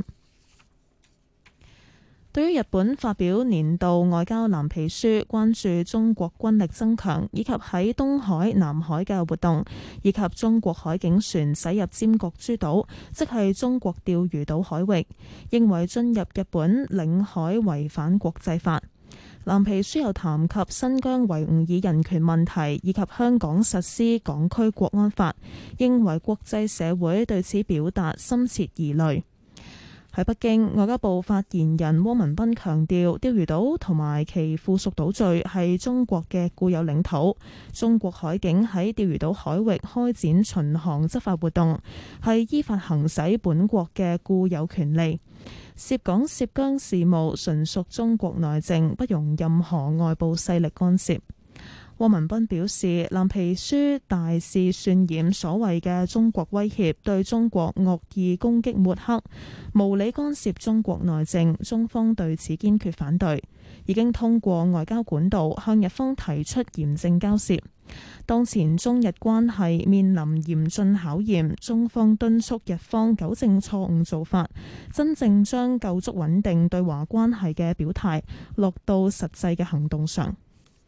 對於日本發表年度外交藍皮書，關注中國軍力增強，以及喺東海、南海嘅活動，以及中國海警船駛入尖閣諸島，即係中國釣魚島海域，認為進入日本領海違反國際法。藍皮書又談及新疆維吾爾人權問題，以及香港實施港區國安法，認為國際社會對此表達深切疑慮。喺北京，外交部發言人汪文斌強調，釣魚島同埋其附屬島嶼係中國嘅固有領土，中國海警喺釣魚島海域開展巡航執法活動，係依法行使本國嘅固有權利。涉港涉疆事務純屬中國內政，不容任何外部勢力干涉。汪文斌表示，藍皮書大肆渲染所謂嘅中國威脅，對中國惡意攻擊抹黑，無理干涉中國內政，中方對此堅決反對，已經通過外交管道向日方提出嚴正交涉。當前中日關係面臨嚴峻考驗，中方敦促日方糾正錯誤做法，真正將構築穩定對華關係嘅表態落到實際嘅行動上。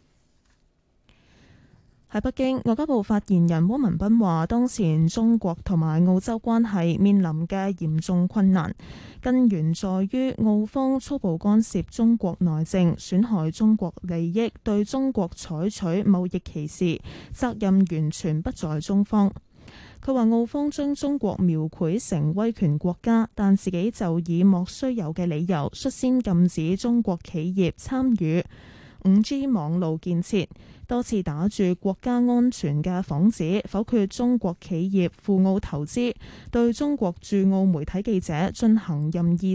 喺北京，外交部發言人汪文斌話，當前中國同埋澳洲關係面臨嘅嚴重困難，根源在於澳方粗暴干涉中國內政，損害中國利益，對中國採取貿易歧視，責任完全不在中方。佢話澳方將中國描繪成威權國家，但自己就以莫須有嘅理由，率先禁止中國企業參與5G 網路建設，多次打住國家安全嘅幌子，否決中國企業赴澳投資，對中國駐澳媒體記者進行任意